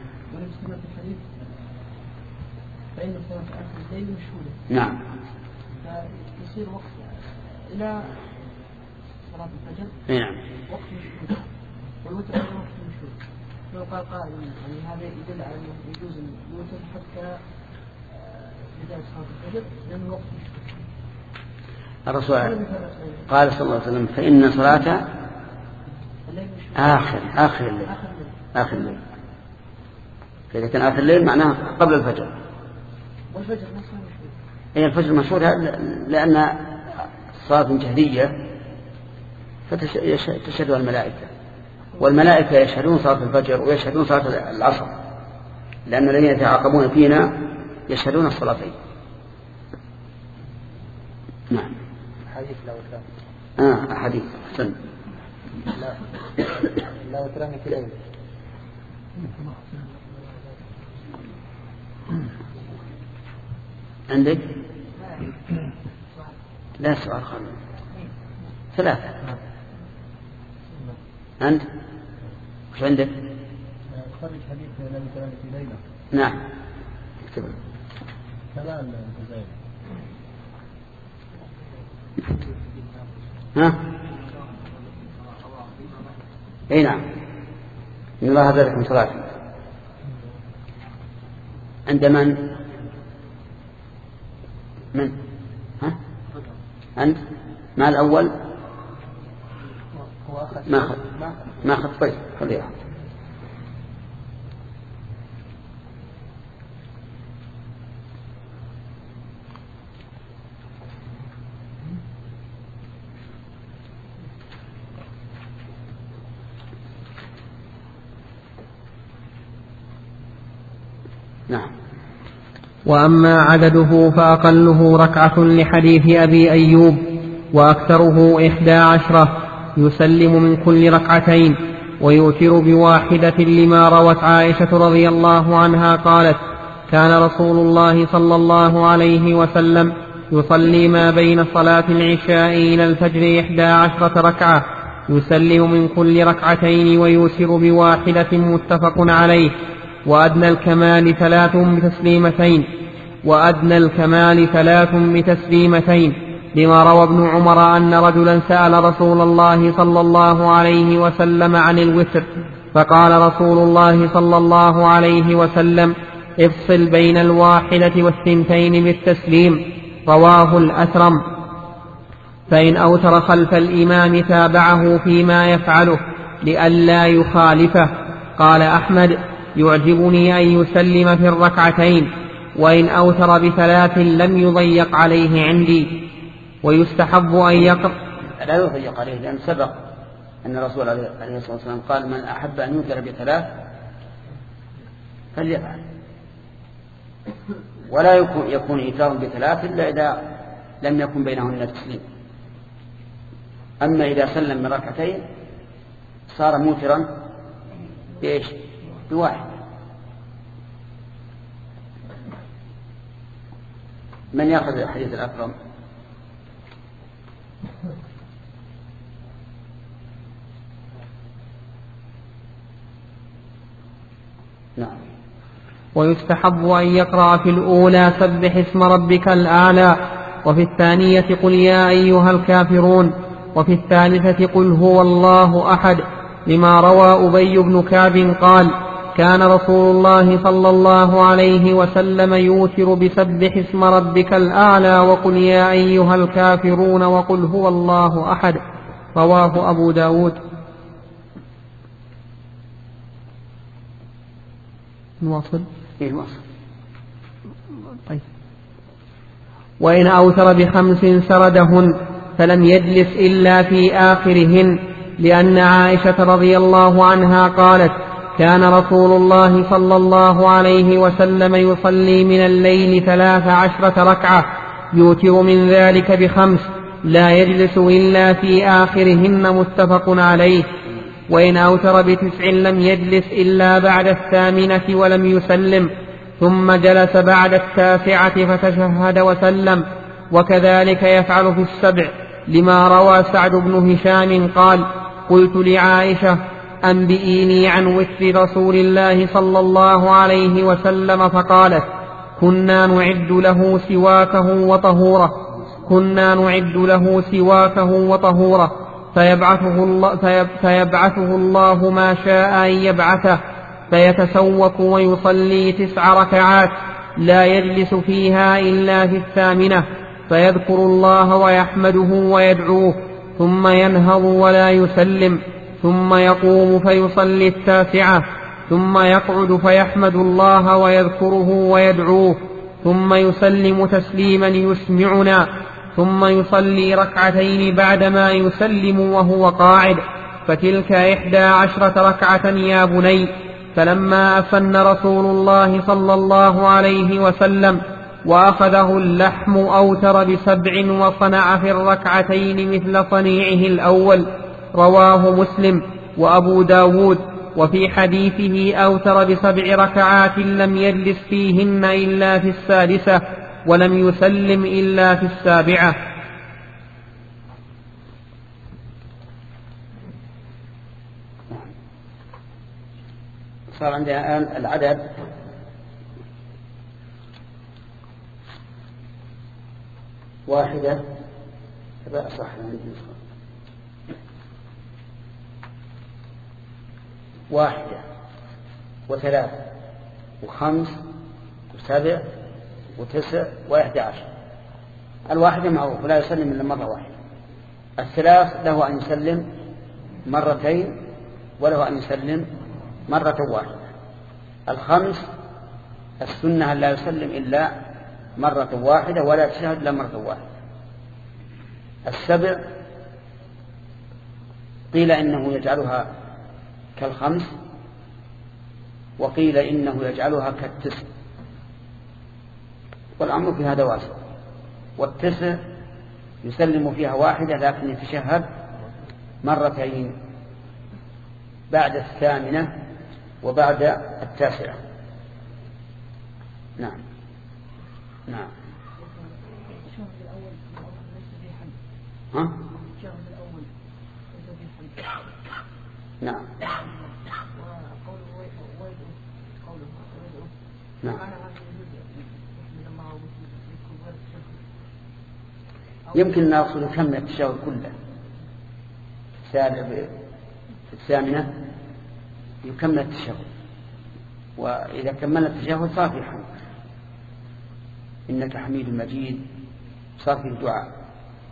فإن صلاة آخر الليل مشهودة. نعم. فيصير وقت إلى صلاة الفجر. نعم. وقت مشهود. والوتر غير وقت مشهود. لو قال قائل يعني هذا يدل على أنه يجوز الوتر حتى بداية صلاة الفجر لأنه وقت مشهود. الرسول قال صلى الله عليه وسلم فإن صلاة آخر آخر الليل آخر الليل. فإذا كان آخر الليل معناه قبل الفجر. والفجر نفسه مشهور. هي الفجر مشهور لأن صلاة جهرية فتشهدها الملائكة، والملائكة يشهدون صلاة الفجر ويشهدون صلاة العصر، لأن الذين يتعاقبون فينا يشهدون الصلاتين. نعم. حديث لا وتران. آه حديث حسن. لا لا وتران في ليلة. عندك؟ لا سؤال خالد. ثلاثة. أنت؟ وش عندك؟ خرج حديث لا وتران في ليلة. نعم. اكتبه. كلام الجزائري. ها؟ اي نعم. ان الله هدى لكم صلاة. عند من؟ من؟ ها؟ أنت؟ ما الأول؟ ما أخذ ما أخذ طيب خليها. نعم. وأما عدده فأقله ركعة لحديث أبي أيوب، وأكثره إحدى عشرة، يسلم من كل ركعتين، ويوتر بواحدة لما روت عائشة رضي الله عنها قالت: كان رسول الله صلى الله عليه وسلم يصلي ما بين صلاة العشاء إلى الفجر إحدى عشرة ركعة، يسلم من كل ركعتين ويوتر بواحدة، متفق عليه. وأدنى الكمال ثلاث بتسليمتين وأدنى الكمال ثلاث بتسليمتين لما روى ابن عمر أن رجلا سأل رسول الله صلى الله عليه وسلم عن الوتر، فقال رسول الله صلى الله عليه وسلم: افصل بين الواحدة والثنتين بالتسليم. رواه الأثرم. فإن أوتر خلف الإمام تابعه فيما يفعله لئلا يخالفه. قال أحمد: يعجبني أن يسلم في الركعتين، وإن أوتر بثلاث لم يضيق عليه عندي. ويستحب أن يقرأ. لا يضيق عليه، لأن سبق أن الرسول عليه الصلاة والسلام قال: من أحب أن يوتر بثلاث فليفعل. ولا يكون, يكون إيتار بثلاث إلا إذا لم يكن بينهن تسليم. أما إذا سلم من ركعتين صار موترا بإيش؟ بواحد. من يأخذ الحديث الأكرم؟ نعم. ويستحب أن يقرأ في الأولى سبح اسم ربك الأعلى، وفي الثانية قل يا أيها الكافرون، وفي الثالثة قل هو الله أحد، لما روى أبي بن كعب قال: كان رسول الله صلى الله عليه وسلم يوتر بسبح اسم ربك الأعلى وقل يا أيها الكافرون وقل هو الله أحد. رواه أبو داود. نواصل. إيه نواصل. طيب. وإن أوتر بخمس سردهن فلم يجلس إلا في آخرهن، لأن عائشة رضي الله عنها قالت: كان رسول الله صلى الله عليه وسلم يصلي من الليل ثلاث عشرة ركعة، يوتر من ذلك بخمس، لا يجلس إلا في آخرهن، متفق عليه. وإن أوتر بتسع لم يجلس إلا بعد الثامنة ولم يسلم، ثم جلس بعد التاسعة فتشهد وسلم، وكذلك يفعل في السبع، لما روى سعد بن هشام قال: قلت لعائشة: أنبئيني عن وتر رسول الله صلى الله عليه وسلم، فقالت: كنا نعد له سواكه وطهوره كنا نعد له سواكه وطهوره فيبعثه الله, فيب فيبعثه الله ما شاء أن يبعثه، فيتسوك ويصلي تسع ركعات لا يجلس فيها إلا في الثامنة، فيذكر الله ويحمده ويدعوه، ثم ينهض ولا يسلم، ثم يقوم فيصلي التاسعة، ثم يقعد فيحمد الله ويذكره ويدعوه، ثم يسلم تسليما يسمعنا، ثم يصلي ركعتين بعدما يسلم وهو قاعد، فتلك إحدى عشرة ركعة يا بني. فلما أفن رسول الله صلى الله عليه وسلم وأخذه اللحم أوتر بسبع وصنع في الركعتين مثل صنيعه الأول. رواه مسلم وأبو داود. وفي حديثه أوتر بسبع ركعات لم يجلس فيهن إلا في السادسة ولم يسلم إلا في السابعة. صار عندنا الآن العدد واحدة صح واحدة وثلاث وخمس وسبع وتسع وإحدى عشر. الواحدة معروف لا يسلم إلا مرة واحدة. الثلاث له أن يسلم مرتين وله أن يسلم مرة واحدة. الخمس السنة أن لا يسلم إلا مرة واحدة ولا تشهد إلا مرة واحدة. السبع قيل إنه يجعلها كالخمس وقيل إنه يجعلها كالتسع، والأمر في هذا واسع. والتسع يسلم فيها واحدة لكن يتشهد مرتين بعد الثامنة وبعد التاسعة. نعم نعم ها؟ نعم نعم يمكن نأخذ يكمل التشهد كله في الثامنة يكمل التشهد، وإذا كمل التشهد صار في حمد إنك حميد مجيد صار في الدعاء.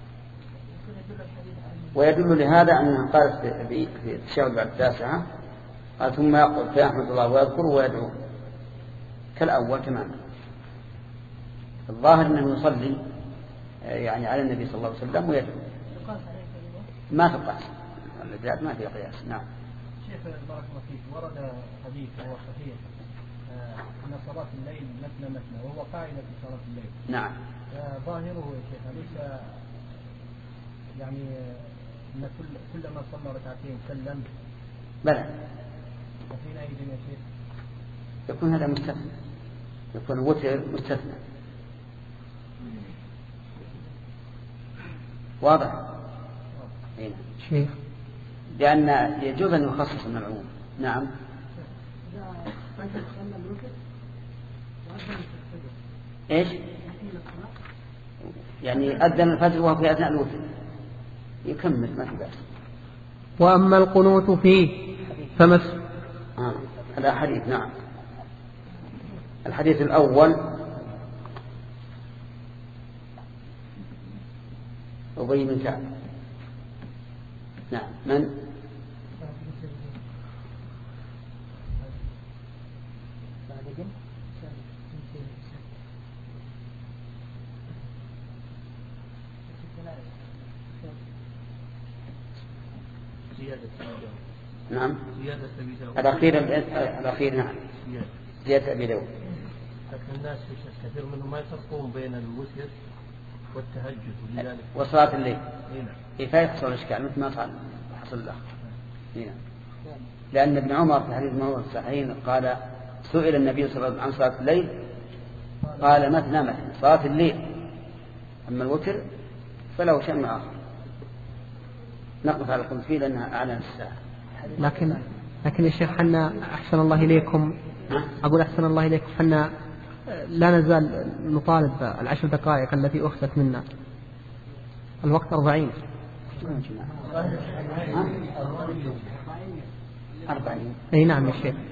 ويدل لهذا أنها قالت في التشهد بعد التاسعة قال ثم يقول فيحمد الله ويذكر ويدعو كالأول تماما. الظاهر أنه يصلي يعني على النبي صلى الله عليه وسلم ويدعو ما تقاس الزاد ما في قياس. نعم شيخ بارك الله فيك، ورد حديث وهو صحيح أن صلاة الليل مثنى مثنى وهو قاعدة في صلاة الليل. نعم ظاهره يا شيخ ليس يعني أن كل كلما صلى ركعتين سلم بلى وحينئذ يا شيخ يكون هذا مستثنى، يكون وتر مستثنى. واضح هنا شيخ لأن يجوز أن يخصص من العموم. نعم إيش يعني أذن الفجر وهو في أثناء الوتر يكمل ما في بأس. وأما القنوت فيه فمس آه. الحديث نعم الحديث الأول أبي بن كعب. نعم من نعم الأخير الأخير نعم زيادة أبي داود. لكن الناس كثير منهم ما يفرقون بين الوتر والتهجد ولذلك وصلاة الليل هنا إيه فيحصل الإشكال مثل ما صار حصل الأخ هنا. لأن ابن عمر في حديث ابن عمر الصحيحين قال سئل النبي صلى الله عليه وسلم عن صلاة الليل قال مثنى مثنى صلاة الليل، أما الوتر فله شأن آخر نقف على القنوت فيه لأنها أعلى الساعة. لكن لكن يا شيخ حنا أحسن الله إليكم أقول أحسن الله إليكم حنا لا نزال نطالب العشر دقائق التي أخذت منا. الوقت أربعين أربعين أي نعم يا شيخ.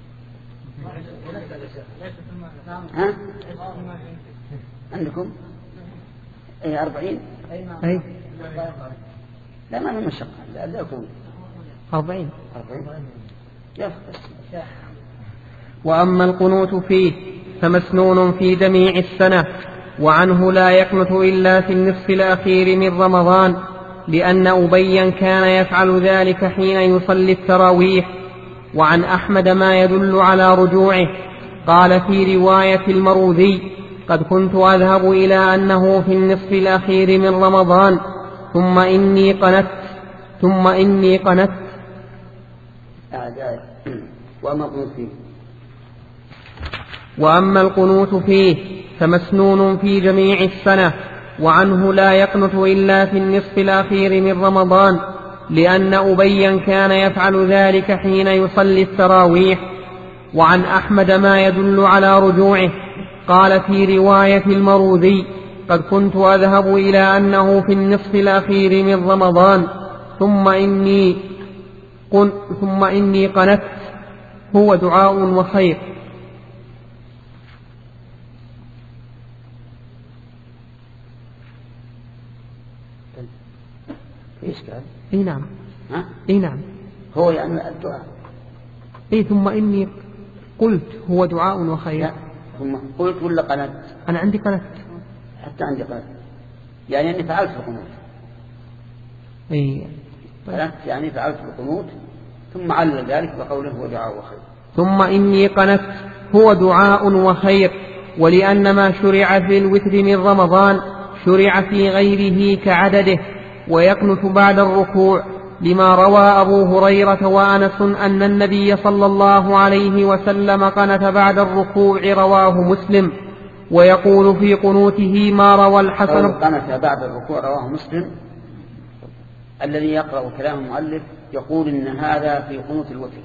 ها عندكم أي أربعين أي لا ما هي مشقة لا لا يكون أربعين أربعين يفقس. وأما القنوت فيه فمسنون في جميع السنة وعنه لا يقنت إلا في النصف الأخير من رمضان لأن أبيا كان يفعل ذلك حين يصلي التراويح. وعن أحمد ما يدل على رجوعه. قال في رواية المروذي: قد كنت أذهب إلى أنه في النصف الأخير من رمضان ثم إني قنت ثم إني قنت وأما القنوت فيه وأما القنوت فيه فمسنون في جميع السنة. وعنه لا يقنت إلا في النصف الأخير من رمضان لأن أبيا كان يفعل ذلك حين يصلي التراويح. وعن أحمد ما يدل على رجوعه. قال في رواية المروذي: قد كنت أذهب إلى أنه في النصف الأخير من رمضان ثم إني قن ثم إني قنت هو دعاء وخير. ايش قال؟ اي نعم. ها؟ اي نعم. هو يعني الدعاء. اي ثم اني قلت هو دعاء وخير. لا ثم قلت ولا قنت؟ انا عندي قنت. حتى عندي قنت. يعني اني فعلت القنوت. اي قنت يعني فعلت القنوت ثم علل ذلك بقوله هو دعاء وخير. ثم اني قنت هو دعاء وخير. ولأن ما شرع في الوتر من رمضان شرع في غيره كعدده. ويقنت بعد الركوع لما روى أبو هريرة وأنس أن النبي صلى الله عليه وسلم قنت بعد الركوع رواه مسلم. ويقول في قنوته ما روى الحسن. قنت بعد الركوع رواه مسلم. الذي يقرأ كلام المؤلف يقول إن هذا في قنوت الوتر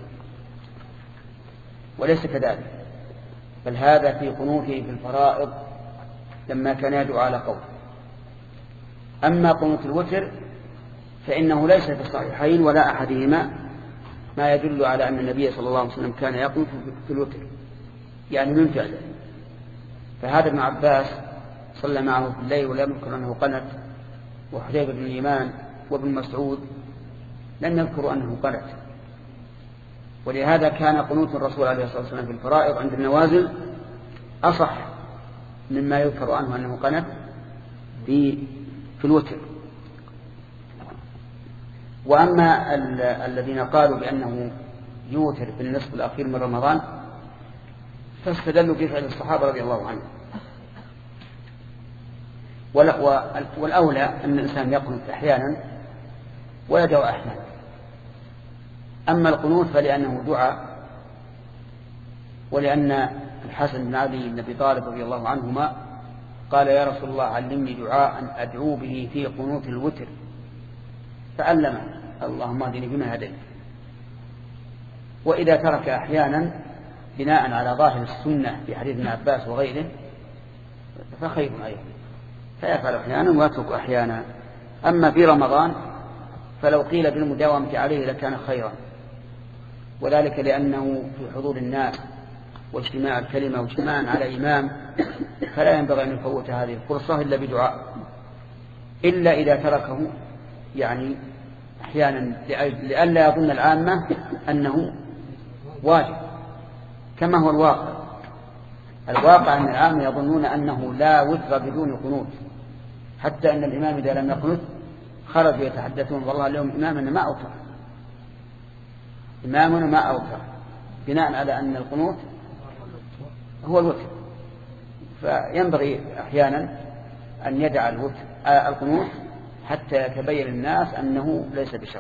وليس كذلك، بل هذا في قنوته في الفرائض لما كان يدعو على قول. أما قنوت الوتر فإنه ليس في الصحيحين ولا أحدهما ما يدل على أن النبي صلى الله عليه وسلم كان يقنت في الوتر يعني من فعله. فهذا ابن عباس صلى معه في الليل ولم يذكر أنه قنت، وحذيفة بن اليمان وابن مسعود لم يذكروا أنه قنت. ولهذا كان قنوت الرسول عليه الصلاة والسلام في الفرائض عند النوازل أصح مما يذكر عنه أنه قنت في في الوتر. وأما الذين قالوا بأنه يوتر في النصف الأخير من رمضان فاستدلوا بفعل الصحابة رضي الله عنهم. والأولى أن الإنسان يقنت أحيانا ويدعو أحيانا. أما القنوت فلأنه دعاء، ولأن الحسن بن علي بن أبي طالب رضي الله عنهما قال: يا رسول الله علمني دعاء أدعو به في قنوت الوتر، فعلمه: اللهم اهدني فيما هديت. وإذا ترك أحيانا بناء على ظاهر السنة في حديث ابن عباس وغيره فخير أيضا، فيفعل أحيانا ويترك أحيانا. أما في رمضان فلو قيل بالمداومة عليه لكان خيرا، وذلك لأنه في حضور الناس واجتماع الكلمة واجتماع على إمام، فلا ينبغي أن يفوت هذه الفرصة إلا بدعاء، إلا إذا تركه يعني أحيانا لئلا يظن العامة أنه واجب، كما هو الواقع. الواقع أن العامة يظنون أنه لا وتر بدون قنوت، حتى أن الإمام إذا لم يقنت خرجوا يتحدثون: والله اليوم إمامنا ما أوتر، إمامنا ما أوتر، بناء على أن القنوت هو الوتر. فينبغي أحيانا أن يدع الوتر القنوت حتى يتبين الناس أنه ليس بشر.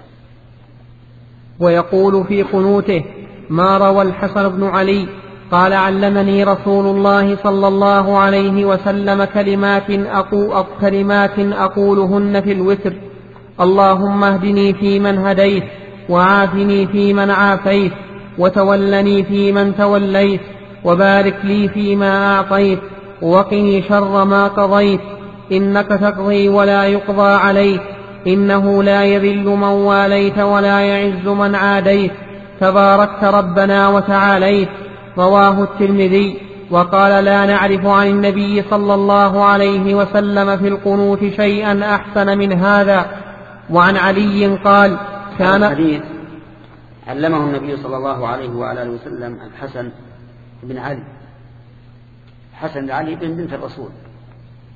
ويقول في قنوته ما روى الحسن بن علي قال: علمني رسول الله صلى الله عليه وسلم كلمات أقول كلمات أقولهن في الوتر: اللهم اهدني فيمن هديت، وعافني فيمن عافيت، وتولني فيمن توليت، وبارك لي فيما أعطيت، وقني شر ما قضيت، إنك تقضي ولا يقضى عليك، إنه لا يذل من واليت ولا يعز من عاديت، تباركت ربنا وتعاليت. رواه الترمذي. وقال: لا نعرف عن النبي صلى الله عليه وسلم في القنوت شيئا أحسن من هذا. وعن علي قال: كان الحديث علمه النبي صلى الله عليه وعلى آله وسلم الحسن بن علي، حسن بن علي بن بنت الرسول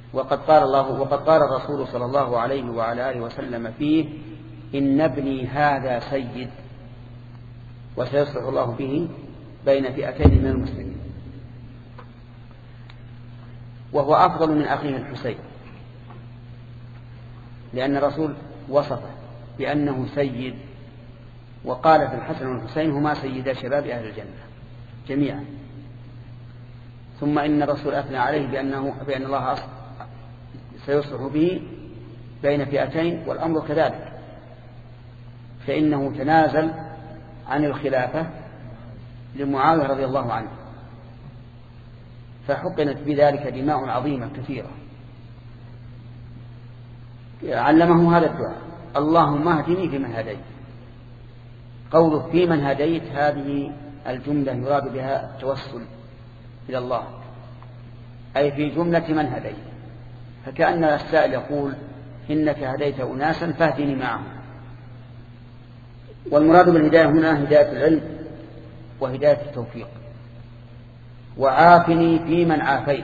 وقد قال الله وقد قال الرسول صلى الله عليه وعلى آله وسلم فيه: إن ابني هذا سيد وسيصلح الله به بين فئتين من المسلمين. وهو أفضل من أخيه الحسين، لأن الرسول وصفه بأنه سيد، وقال في الحسن والحسين: هما سيدا شباب أهل الجنة جميعا. ثم إن الرسول أثنى عليه بأنه بأن الله سيصلح به بين فئتين، والأمر كذلك، فإنه تنازل عن الخلافة لمعاوية رضي الله عنه، فحقنت بذلك دماء عظيمة كثيرة. علمه هذا الدعاء: اللهم اهدني فيمن هديت. قوله فيمن هديت هذه الجملة يراد بها التوسل إلى الله، أي في جملة من هديت، فكأن السائل يقول: إنك هديت أناسا فاهدني معهم. والمراد بالهداية هنا هداية العلم وهداية التوفيق. وعافني فيمن عافيت،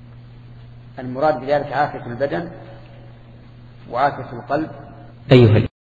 المراد بذلك عافية البدن وعافية القلب. أيها